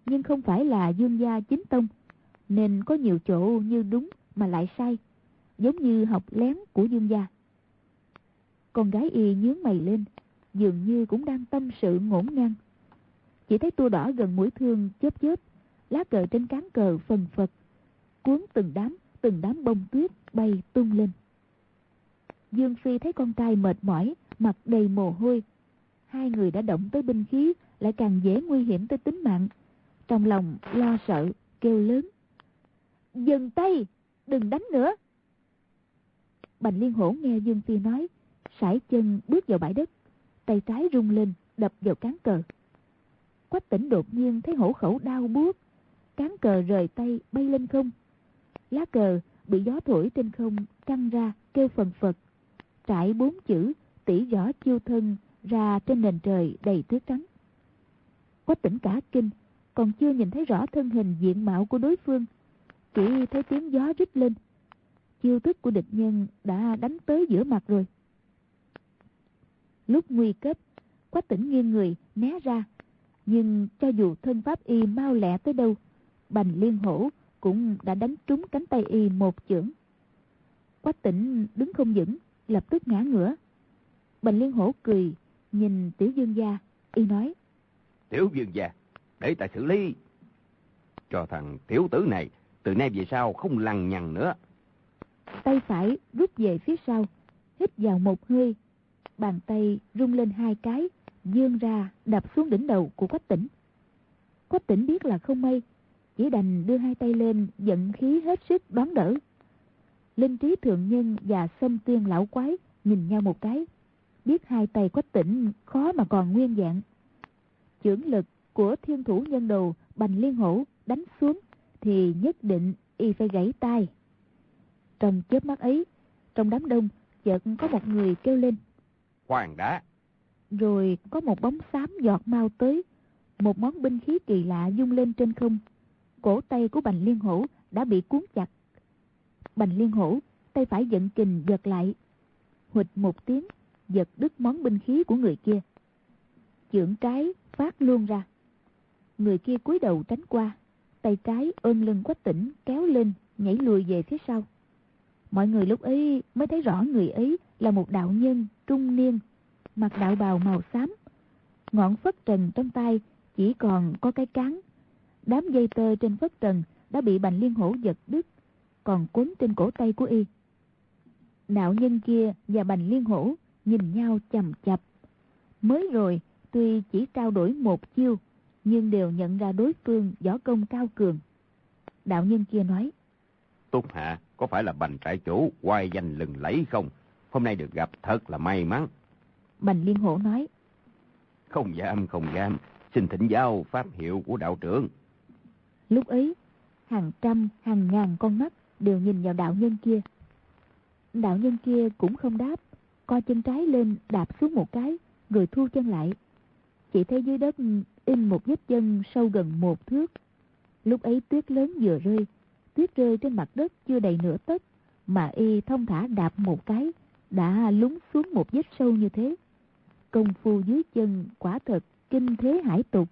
nhưng không phải là Dương gia chính tông, nên có nhiều chỗ như đúng mà lại sai, giống như học lén của Dương gia. Con gái y nhướng mày lên, dường như cũng đang tâm sự ngổn ngang. Chỉ thấy tua đỏ gần mũi thương chớp chớp, lá cờ trên cán cờ phần phật, cuốn từng đám bông tuyết bay tung lên. Dương Phi thấy con trai mệt mỏi, mặt đầy mồ hôi. Hai người đã động tới binh khí, lại càng dễ nguy hiểm tới tính mạng. Trong lòng lo sợ, kêu lớn: dừng tay, đừng đánh nữa. Bành Liên Hổ nghe Dương Phi nói, sải chân bước vào bãi đất, tay trái rung lên đập vào cán cờ. Quách Tĩnh đột nhiên thấy hổ khẩu đau buốt, cán cờ rời tay bay lên không. Lá cờ bị gió thổi trên không căng ra kêu phần phật, trải 4 chữ tỷ võ chiêu thân ra trên nền trời đầy tuyết trắng. Quách Tĩnh cả kinh, còn chưa nhìn thấy rõ thân hình diện mạo của đối phương, chỉ thấy tiếng gió rít lên. Chiêu thức của địch nhân đã đánh tới giữa mặt rồi. Lúc nguy cấp, Quách Tĩnh nghiêng người né ra, nhưng cho dù thân pháp y mau lẹ tới đâu, Bành Liên Hổ cũng đã đánh trúng cánh tay y một chưởng. Quách Tĩnh đứng không vững, lập tức ngã ngửa. Bành Liên Hổ cười nhìn Tiểu Dương gia, y nói: Tiểu Dương gia, để ta xử lý cho thằng tiểu tử này, từ nay về sau không lằng nhằng nữa. Tay phải rút về phía sau, hít vào một hơi, bàn tay rung lên 2 cái, vươn ra đập xuống đỉnh đầu của Quách Tĩnh. Quách Tĩnh biết là không may, chỉ đành đưa 2 tay lên, vận khí hết sức đón đỡ. Linh Trí Thượng Nhân và Xâm Tuyên lão quái nhìn nhau một cái, biết 2 tay Quách Tĩnh khó mà còn nguyên vẹn. Chưởng lực của thiên thủ nhân đồ Bành Liên Hổ đánh xuống thì nhất định y phải gãy tay. Trong chớp mắt ấy, trong đám đông chợt có một người kêu lên: Khoan đã! Rồi có một bóng xám giọt mau tới, một món binh khí kỳ lạ vung lên trên không. Cổ tay của Bành Liên Hổ đã bị cuốn chặt. Bành Liên Hổ tay phải vận kình giật lại, huỵch một tiếng giật đứt món binh khí của người kia. Chưởng trái phát luôn ra. Người kia cúi đầu tránh qua, tay trái ôm lưng Quách Tĩnh kéo lên, nhảy lùi về phía sau. Mọi người lúc ấy mới thấy rõ người ấy là một đạo nhân trung niên, mặc đạo bào màu xám. Ngọn phất trần trong tay chỉ còn có cái cán. Đám dây tơ trên phất trần đã bị Bành Liên Hổ giật đứt, còn quấn trên cổ tay của y. Đạo nhân kia và Bành Liên Hổ nhìn nhau chằm chặp. Mới rồi tuy chỉ trao đổi một chiêu, nhưng đều nhận ra đối phương võ công cao cường. Đạo nhân kia nói: Túc hạ có phải là Bành trại chủ oai danh lừng lẫy không? Hôm nay được gặp thật là may mắn. Bành Liên Hổ nói: Không dám, xin thỉnh giáo pháp hiệu của đạo trưởng. Lúc ấy, hàng trăm hàng ngàn con mắt đều nhìn vào đạo nhân kia. Đạo nhân kia cũng không đáp, co chân trái lên đạp xuống một cái, rồi thu chân lại. Chỉ thấy dưới đất in một vết chân sâu gần 1 thước. Lúc ấy tuyết lớn vừa rơi, tuyết rơi trên mặt đất chưa đầy nửa tấc, mà y thông thả đạp một cái đã lún xuống một vết sâu như thế. Công phu dưới chân quả thật kinh thế hải tục.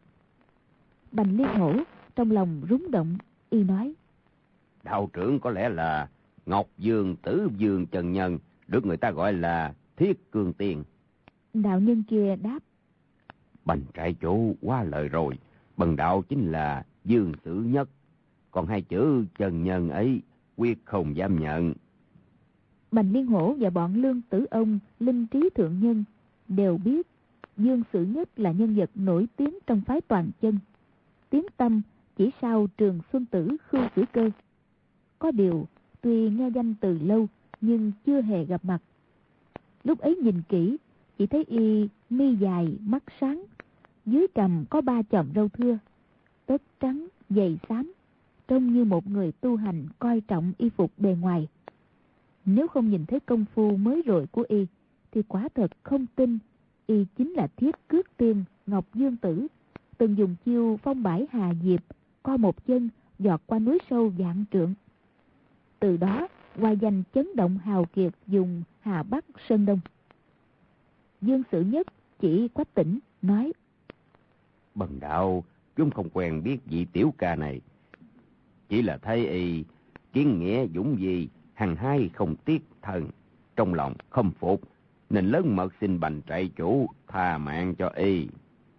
Bành Liên Hổ trong lòng rúng động, y nói: Đạo trưởng có lẽ là Ngọc Dương Tử Dương Trần Nhân, được người ta gọi là Thiết Cương Tiên. Đạo nhân kia đáp: Bành trại chủ quá lời rồi, bần đạo chính là Dương Sử Nhất, còn 2 chữ Trần Nhân ấy quyết không dám nhận. Bành Liên Hổ và bọn Lương Tử Ông, Linh Trí Thượng Nhân đều biết Dương Sử Nhất là nhân vật nổi tiếng trong phái Toàn Chân, tiếng tăm chỉ sau Trường Xuân Tử Khưu Sử Cơ. Có điều tuy nghe danh từ lâu nhưng chưa hề gặp mặt. Lúc ấy nhìn kỹ, chỉ thấy y mi dài mắt sáng, dưới cằm có 3 chòm râu thưa, tóc trắng dày xám, trông như một người tu hành coi trọng y phục bề ngoài. Nếu không nhìn thấy công phu mới rồi của y thì quả thật không tin y chính là Thiết Cước Tiên Ngọc Dương Tử, từng dùng chiêu phong bãi Hà Diệp, co một chân giọt qua núi sâu vạn trượng. Từ đó oai danh chấn động hào kiệt dùng Hà Bắc Sơn Đông. Dương Sử Nhất chỉ Quách Tĩnh nói: Bần đạo chúng không quen biết vị tiểu ca này. Chỉ là thấy y kiến nghĩa dũng gì, hăng hái không tiếc thân, trong lòng không phục, nên lớn mật xin Bành trại chủ tha mạng cho y.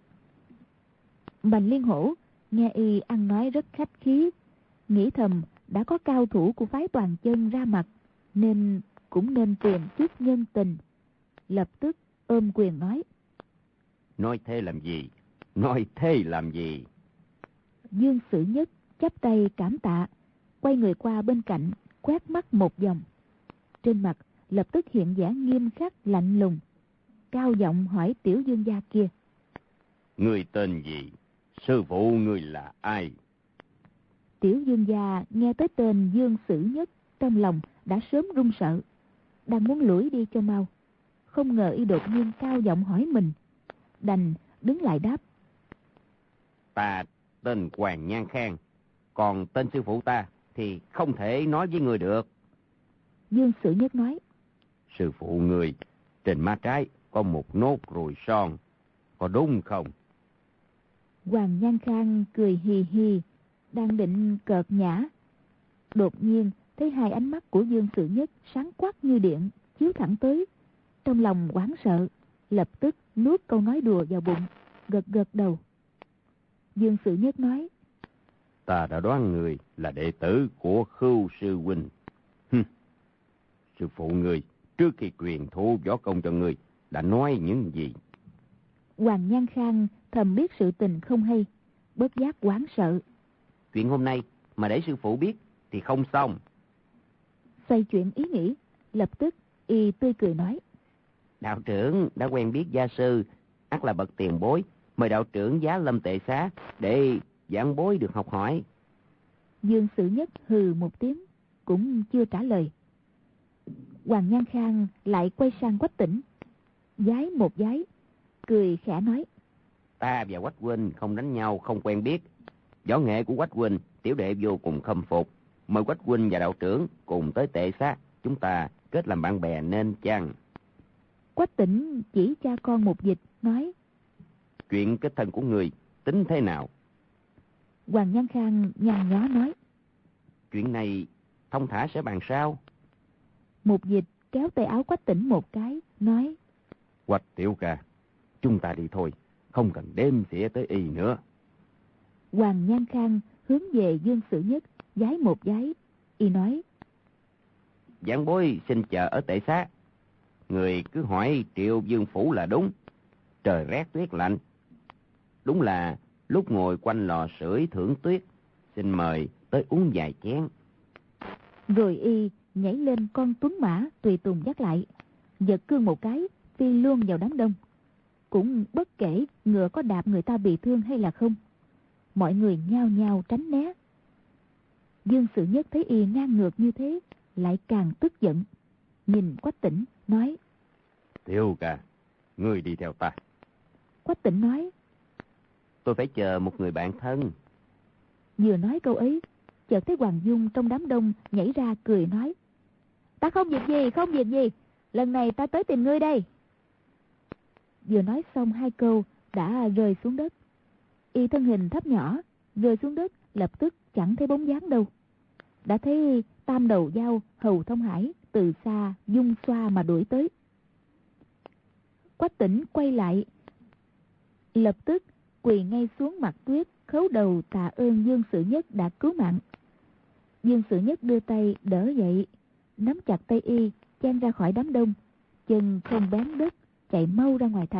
Bành Liên Hổ nghe y ăn nói rất khách khí, nghĩ thầm đã có cao thủ của phái Toàn Chân ra mặt, nên cũng nên tìm chút nhân tình. Lập tức ôm quyền nói: Nói thế làm gì? Nói thế làm gì? Dương Sử Nhất chắp tay cảm tạ, quay người qua bên cạnh, quét mắt một vòng. Trên mặt lập tức hiện vẻ nghiêm khắc lạnh lùng, cao giọng hỏi tiểu dương gia kia: Người tên gì? Sư phụ người là ai? Tiểu dương gia nghe tới tên Dương Sử Nhất, trong lòng đã sớm run sợ, đang muốn lủi đi cho mau, không ngờ y đột nhiên cao giọng hỏi mình, đành đứng lại đáp: Ta tên Hoàng Nhan Khang, còn tên sư phụ ta thì không thể nói với người được. Dương Sử Nhất nói: Sư phụ người trên má trái có một nốt ruồi son, có đúng không? Hoàng Nhan Khang cười hì hì, đang định cợt nhã, đột nhiên thấy hai ánh mắt của Dương Sử Nhất sáng quắc như điện chiếu thẳng tới, trong lòng hoảng sợ, lập tức nuốt câu nói đùa vào bụng, gật gật đầu. Dương Sử Nhất nói: Ta đã đoán người là đệ tử của Khưu sư huynh. Sư phụ người trước khi truyền thụ võ công cho người đã nói những gì? Hoàng Nhan Khang thầm biết sự tình không hay, bất giác hoảng sợ. Chuyện hôm nay mà để sư phụ biết thì không xong. Xoay chuyển ý nghĩ, lập tức y tươi cười nói: Đạo trưởng đã quen biết gia sư, ắt là bậc tiền bối, mời đạo trưởng giá lâm tệ xá để giảng bối được học hỏi. Dương Sử Nhất hừ một tiếng, cũng chưa trả lời. Hoàng Nhan Khang lại quay sang Quách Tĩnh, vái một vái, cười khẽ nói: Ta và Quách huynh không đánh nhau, không quen biết. Võ nghệ của Quách huynh tiểu đệ vô cùng khâm phục, mời Quách huynh và đạo trưởng cùng tới tệ xá, chúng ta kết làm bạn bè nên chăng? Quách Tĩnh chỉ cha con một dịch nói: Chuyện kết thân của người tính thế nào? Hoàng Nhan Khang nhăn nhó nói: Chuyện này thông thả sẽ bàn sao? Một dịch kéo tay áo Quách Tĩnh một cái, nói: Quách tiểu ca, chúng ta đi thôi, không cần đêm xỉa tới y nữa. Hoàng Nhan Khang hướng về Dương Sử Nhất vái một vái, y nói: Giảng bối xin chờ ở tệ xá. Người cứ hỏi Triệu Dương phủ là đúng. Trời rét tuyết lạnh, đúng là lúc ngồi quanh lò sưởi thưởng tuyết. Xin mời tới uống vài chén. Rồi y nhảy lên con tuấn mã tùy tùng dắt lại, giật cương một cái phi luôn vào đám đông, cũng bất kể ngựa có đạp người ta bị thương hay là không. Mọi người nhao nhao tránh né. Dương Sử Nhất thấy y ngang ngược như thế, lại càng tức giận, nhìn Quách Tĩnh nói: Tiểu ca, ngươi đi theo ta. Quách Tĩnh nói: Tôi phải chờ một người bạn thân. Vừa nói câu ấy, chợt thấy Hoàng Dung trong đám đông nhảy ra cười nói: Ta không việc gì, không việc gì, lần này ta tới tìm ngươi đây. Vừa nói xong hai câu đã rơi xuống đất. Y thân hình thấp nhỏ, rơi xuống đất lập tức chẳng thấy bóng dáng đâu. Đã thấy tam đầu dao Hầu Thông Hải từ xa dung xoa mà đuổi tới. Quách Tĩnh quay lại, lập tức quỳ ngay xuống mặt tuyết, khấu đầu tạ ơn Dương Sử Nhất đã cứu mạng. Dương Sử Nhất đưa tay đỡ dậy, nắm chặt tay y, chen ra khỏi đám đông, chân không bám đất, chạy mau ra ngoài thành.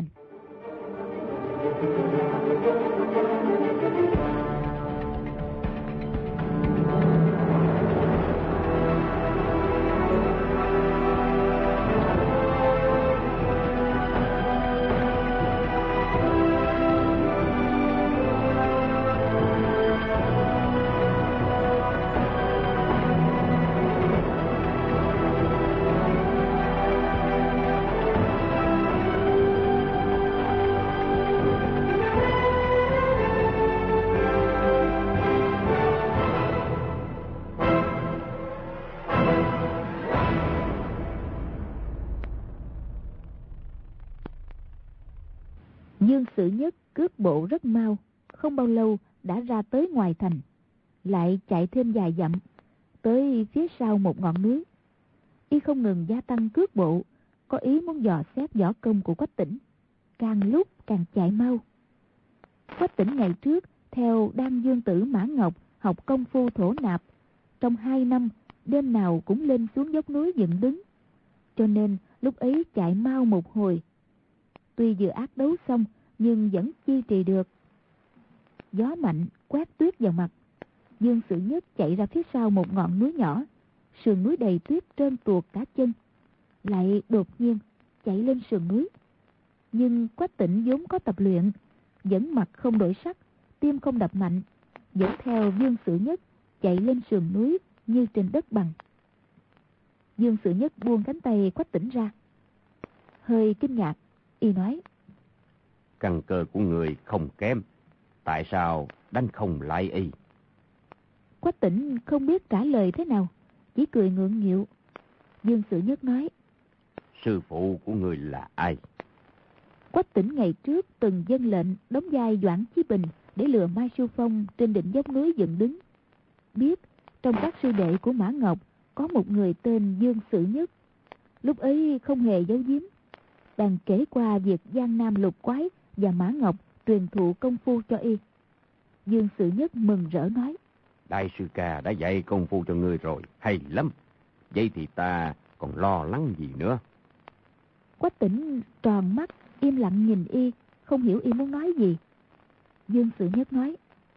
Dương Sử Nhất cước bộ rất mau, không bao lâu đã ra tới ngoài thành, lại chạy thêm vài dặm, tới phía sau một ngọn núi. Y không ngừng gia tăng cước bộ, có ý muốn dò xét võ công của Quách Tĩnh, càng lúc càng chạy mau. Quách Tĩnh ngày trước theo Đan Dương tử Mã Ngọc học công phu thổ nạp, trong 2 năm đêm nào cũng lên xuống dốc núi dựng đứng, cho nên lúc ấy chạy mau một hồi. Tuy vừa ác đấu xong nhưng vẫn duy trì được. Gió mạnh quét tuyết vào mặt, Dương Sử Nhất chạy ra phía sau một ngọn núi nhỏ, sườn núi đầy tuyết trơn tuột cả chân, lại đột nhiên chạy lên sườn núi. Nhưng Quách Tĩnh vốn có tập luyện, vẫn mặt không đổi sắc, tim không đập mạnh, dẫn theo Dương Sử Nhất chạy lên sườn núi như trên đất bằng. Dương Sử Nhất buông cánh tay Quách Tĩnh ra, hơi kinh ngạc, y nói: Căn cơ của người không kém, tại sao đánh không lại y? Quách Tĩnh không biết trả lời thế nào, chỉ cười ngượng nghịu. Dương Sử Nhất nói: Sư phụ của người là ai? Quách Tĩnh ngày trước từng dâng lệnh đóng vai Doãn Chí Bình để lừa Mai Siêu Phong trên đỉnh dốc núi dựng đứng. Biết trong các sư đệ của Mã Ngọc có một người tên Dương Sử Nhất. Lúc ấy không hề giấu giếm, đang kể qua việc Giang Nam Lục Quái và Mã Ngọc truyền thụ công phu cho y. Dương Sử Nhất mừng rỡ nói: Đại sư ca đã dạy công phu cho ngươi rồi, hay lắm. Vậy thì ta còn lo lắng gì nữa? Quách Tĩnh tròn mắt im lặng nhìn y, không hiểu y muốn nói gì. Dương Sử Nhất nói: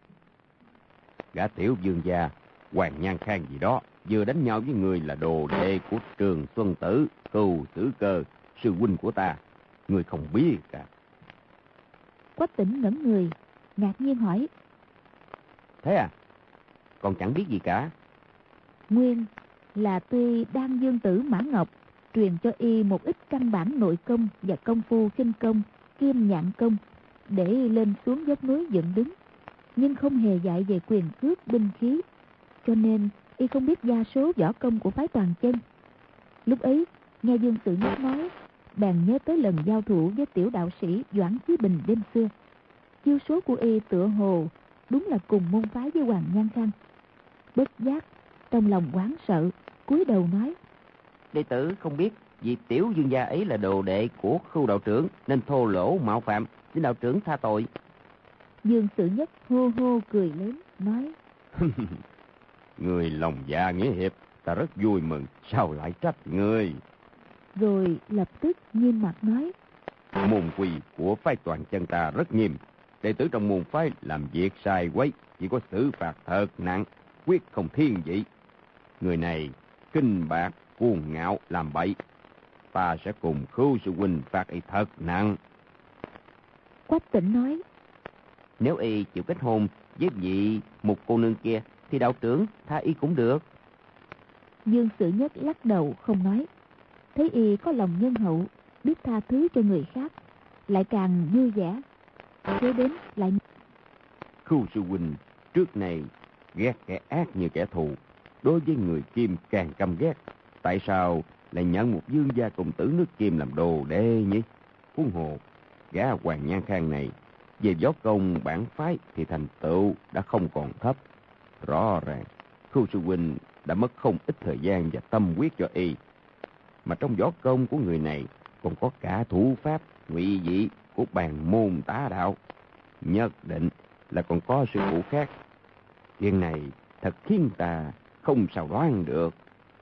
Gã tiểu vương gia Hoàng Nhan Khang gì đó vừa đánh nhau với người là đồ đệ của Trường Xuân Tử, Cừu Tử Cơ, sư huynh của ta. Người không biết cả. Quách Tĩnh ngẩn người, ngạc nhiên hỏi: Thế à? Còn chẳng biết gì cả. Nguyên là tuy Đan Dương tử Mã Ngọc truyền cho y một ít căn bản nội công và công phu khinh công, kim nhạn công để lên xuống dốc núi dựng đứng, nhưng không hề dạy về quyền cước binh khí, cho nên y không biết gia số võ công của phái Toàn Chân. Lúc ấy nghe Dương Sử Nhất nói, bèn nhớ tới lần giao thủ với tiểu đạo sĩ Doãn Chí Bình đêm xưa. Chiêu số của y tựa hồ đúng là cùng môn phái với Hoàng Nhan Khang. Bất giác trong lòng hoảng sợ, cúi đầu nói: Đệ tử không biết, vì tiểu vương gia ấy là đồ đệ của Khưu đạo trưởng nên thô lỗ mạo phạm, xin đạo trưởng tha tội. Dương Sử Nhất hô hô cười lớn nói: Người lòng dạ nghĩa hiệp, ta rất vui mừng, sao lại trách người? Rồi lập tức nghiêm mặt nói: Môn quy của phái Toàn Chân ta rất nghiêm, đệ tử trong môn phái làm việc sai quấy chỉ có xử phạt thật nặng, quyết không thiên vị. Người này kinh bạc cuồng ngạo làm bậy, ta sẽ cùng Khưu sư huynh phạt y thật nặng. Quách Tĩnh nói: Nếu y chịu kết hôn với vị một cô nương kia thì đạo trưởng tha y cũng được. Dương Sử Nhất lắc đầu không nói. Thấy y có lòng nhân hậu, biết tha thứ cho người khác, lại càng vui vẻ. Kế đến lại: Khưu sư huynh trước này ghét kẻ ác như kẻ thù, đối với người Kim càng căm ghét. Tại sao lại nhận một vương gia công tử nước Kim làm đồ đệ nhỉ? Huống hồ gã Hoàng Nhan Khang này về võ công bản phái thì thành tựu đã không còn thấp. Rõ ràng Khưu sư huynh đã mất không ít thời gian và tâm huyết cho y, mà trong võ công của người này còn có cả thủ pháp ngụy dị của bàn môn tá đạo, nhất định là còn có sự phụ khác. Chuyện này thật khiến ta không sao đoán được.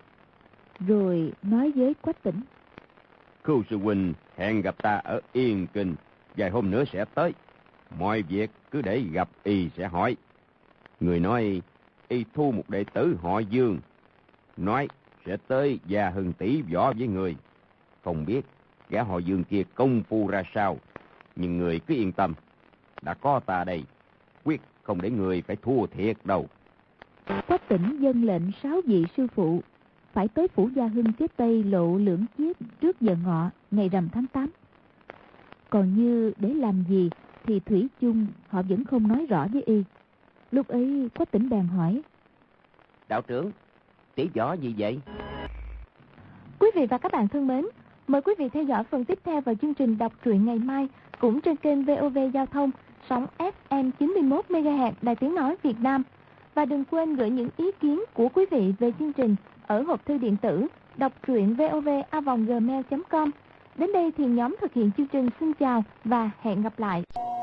Rồi nói với Quách Tĩnh: Khưu sư huynh hẹn gặp ta ở Yên Kinh, vài hôm nữa sẽ tới. Mọi việc cứ để gặp y sẽ hỏi. Người nói y thu một đệ tử họ Dương, nói sẽ tới Gia Hưng tỷ võ với người. Không biết gã họ Dương kia công phu ra sao, nhưng người cứ yên tâm, đã có ta đây, quyết không để người phải thua thiệt đâu. Quách Tĩnh dâng lệnh 6 vị sư phụ phải tới phủ Gia Hưng phía tây lộ Lưỡng Chiết trước giờ ngọ ngày rằm tháng 8. Còn như để làm gì thì thủy chung họ vẫn không nói rõ với y. Lúc ấy Quách Tĩnh bèn hỏi: Đạo trưởng, tỷ võ gì vậy? Quý vị và các bạn thân mến, mời quý vị theo dõi phần tiếp theo vào chương trình đọc truyện ngày mai cũng trên kênh VOV Giao thông. sóng FM 91 MHz Đài Tiếng nói Việt Nam. Và đừng quên gửi những ý kiến của quý vị về chương trình ở hộp thư điện tử đọc truyện vov@gmail.com. Đến đây thì nhóm thực hiện chương trình xin chào và hẹn gặp lại.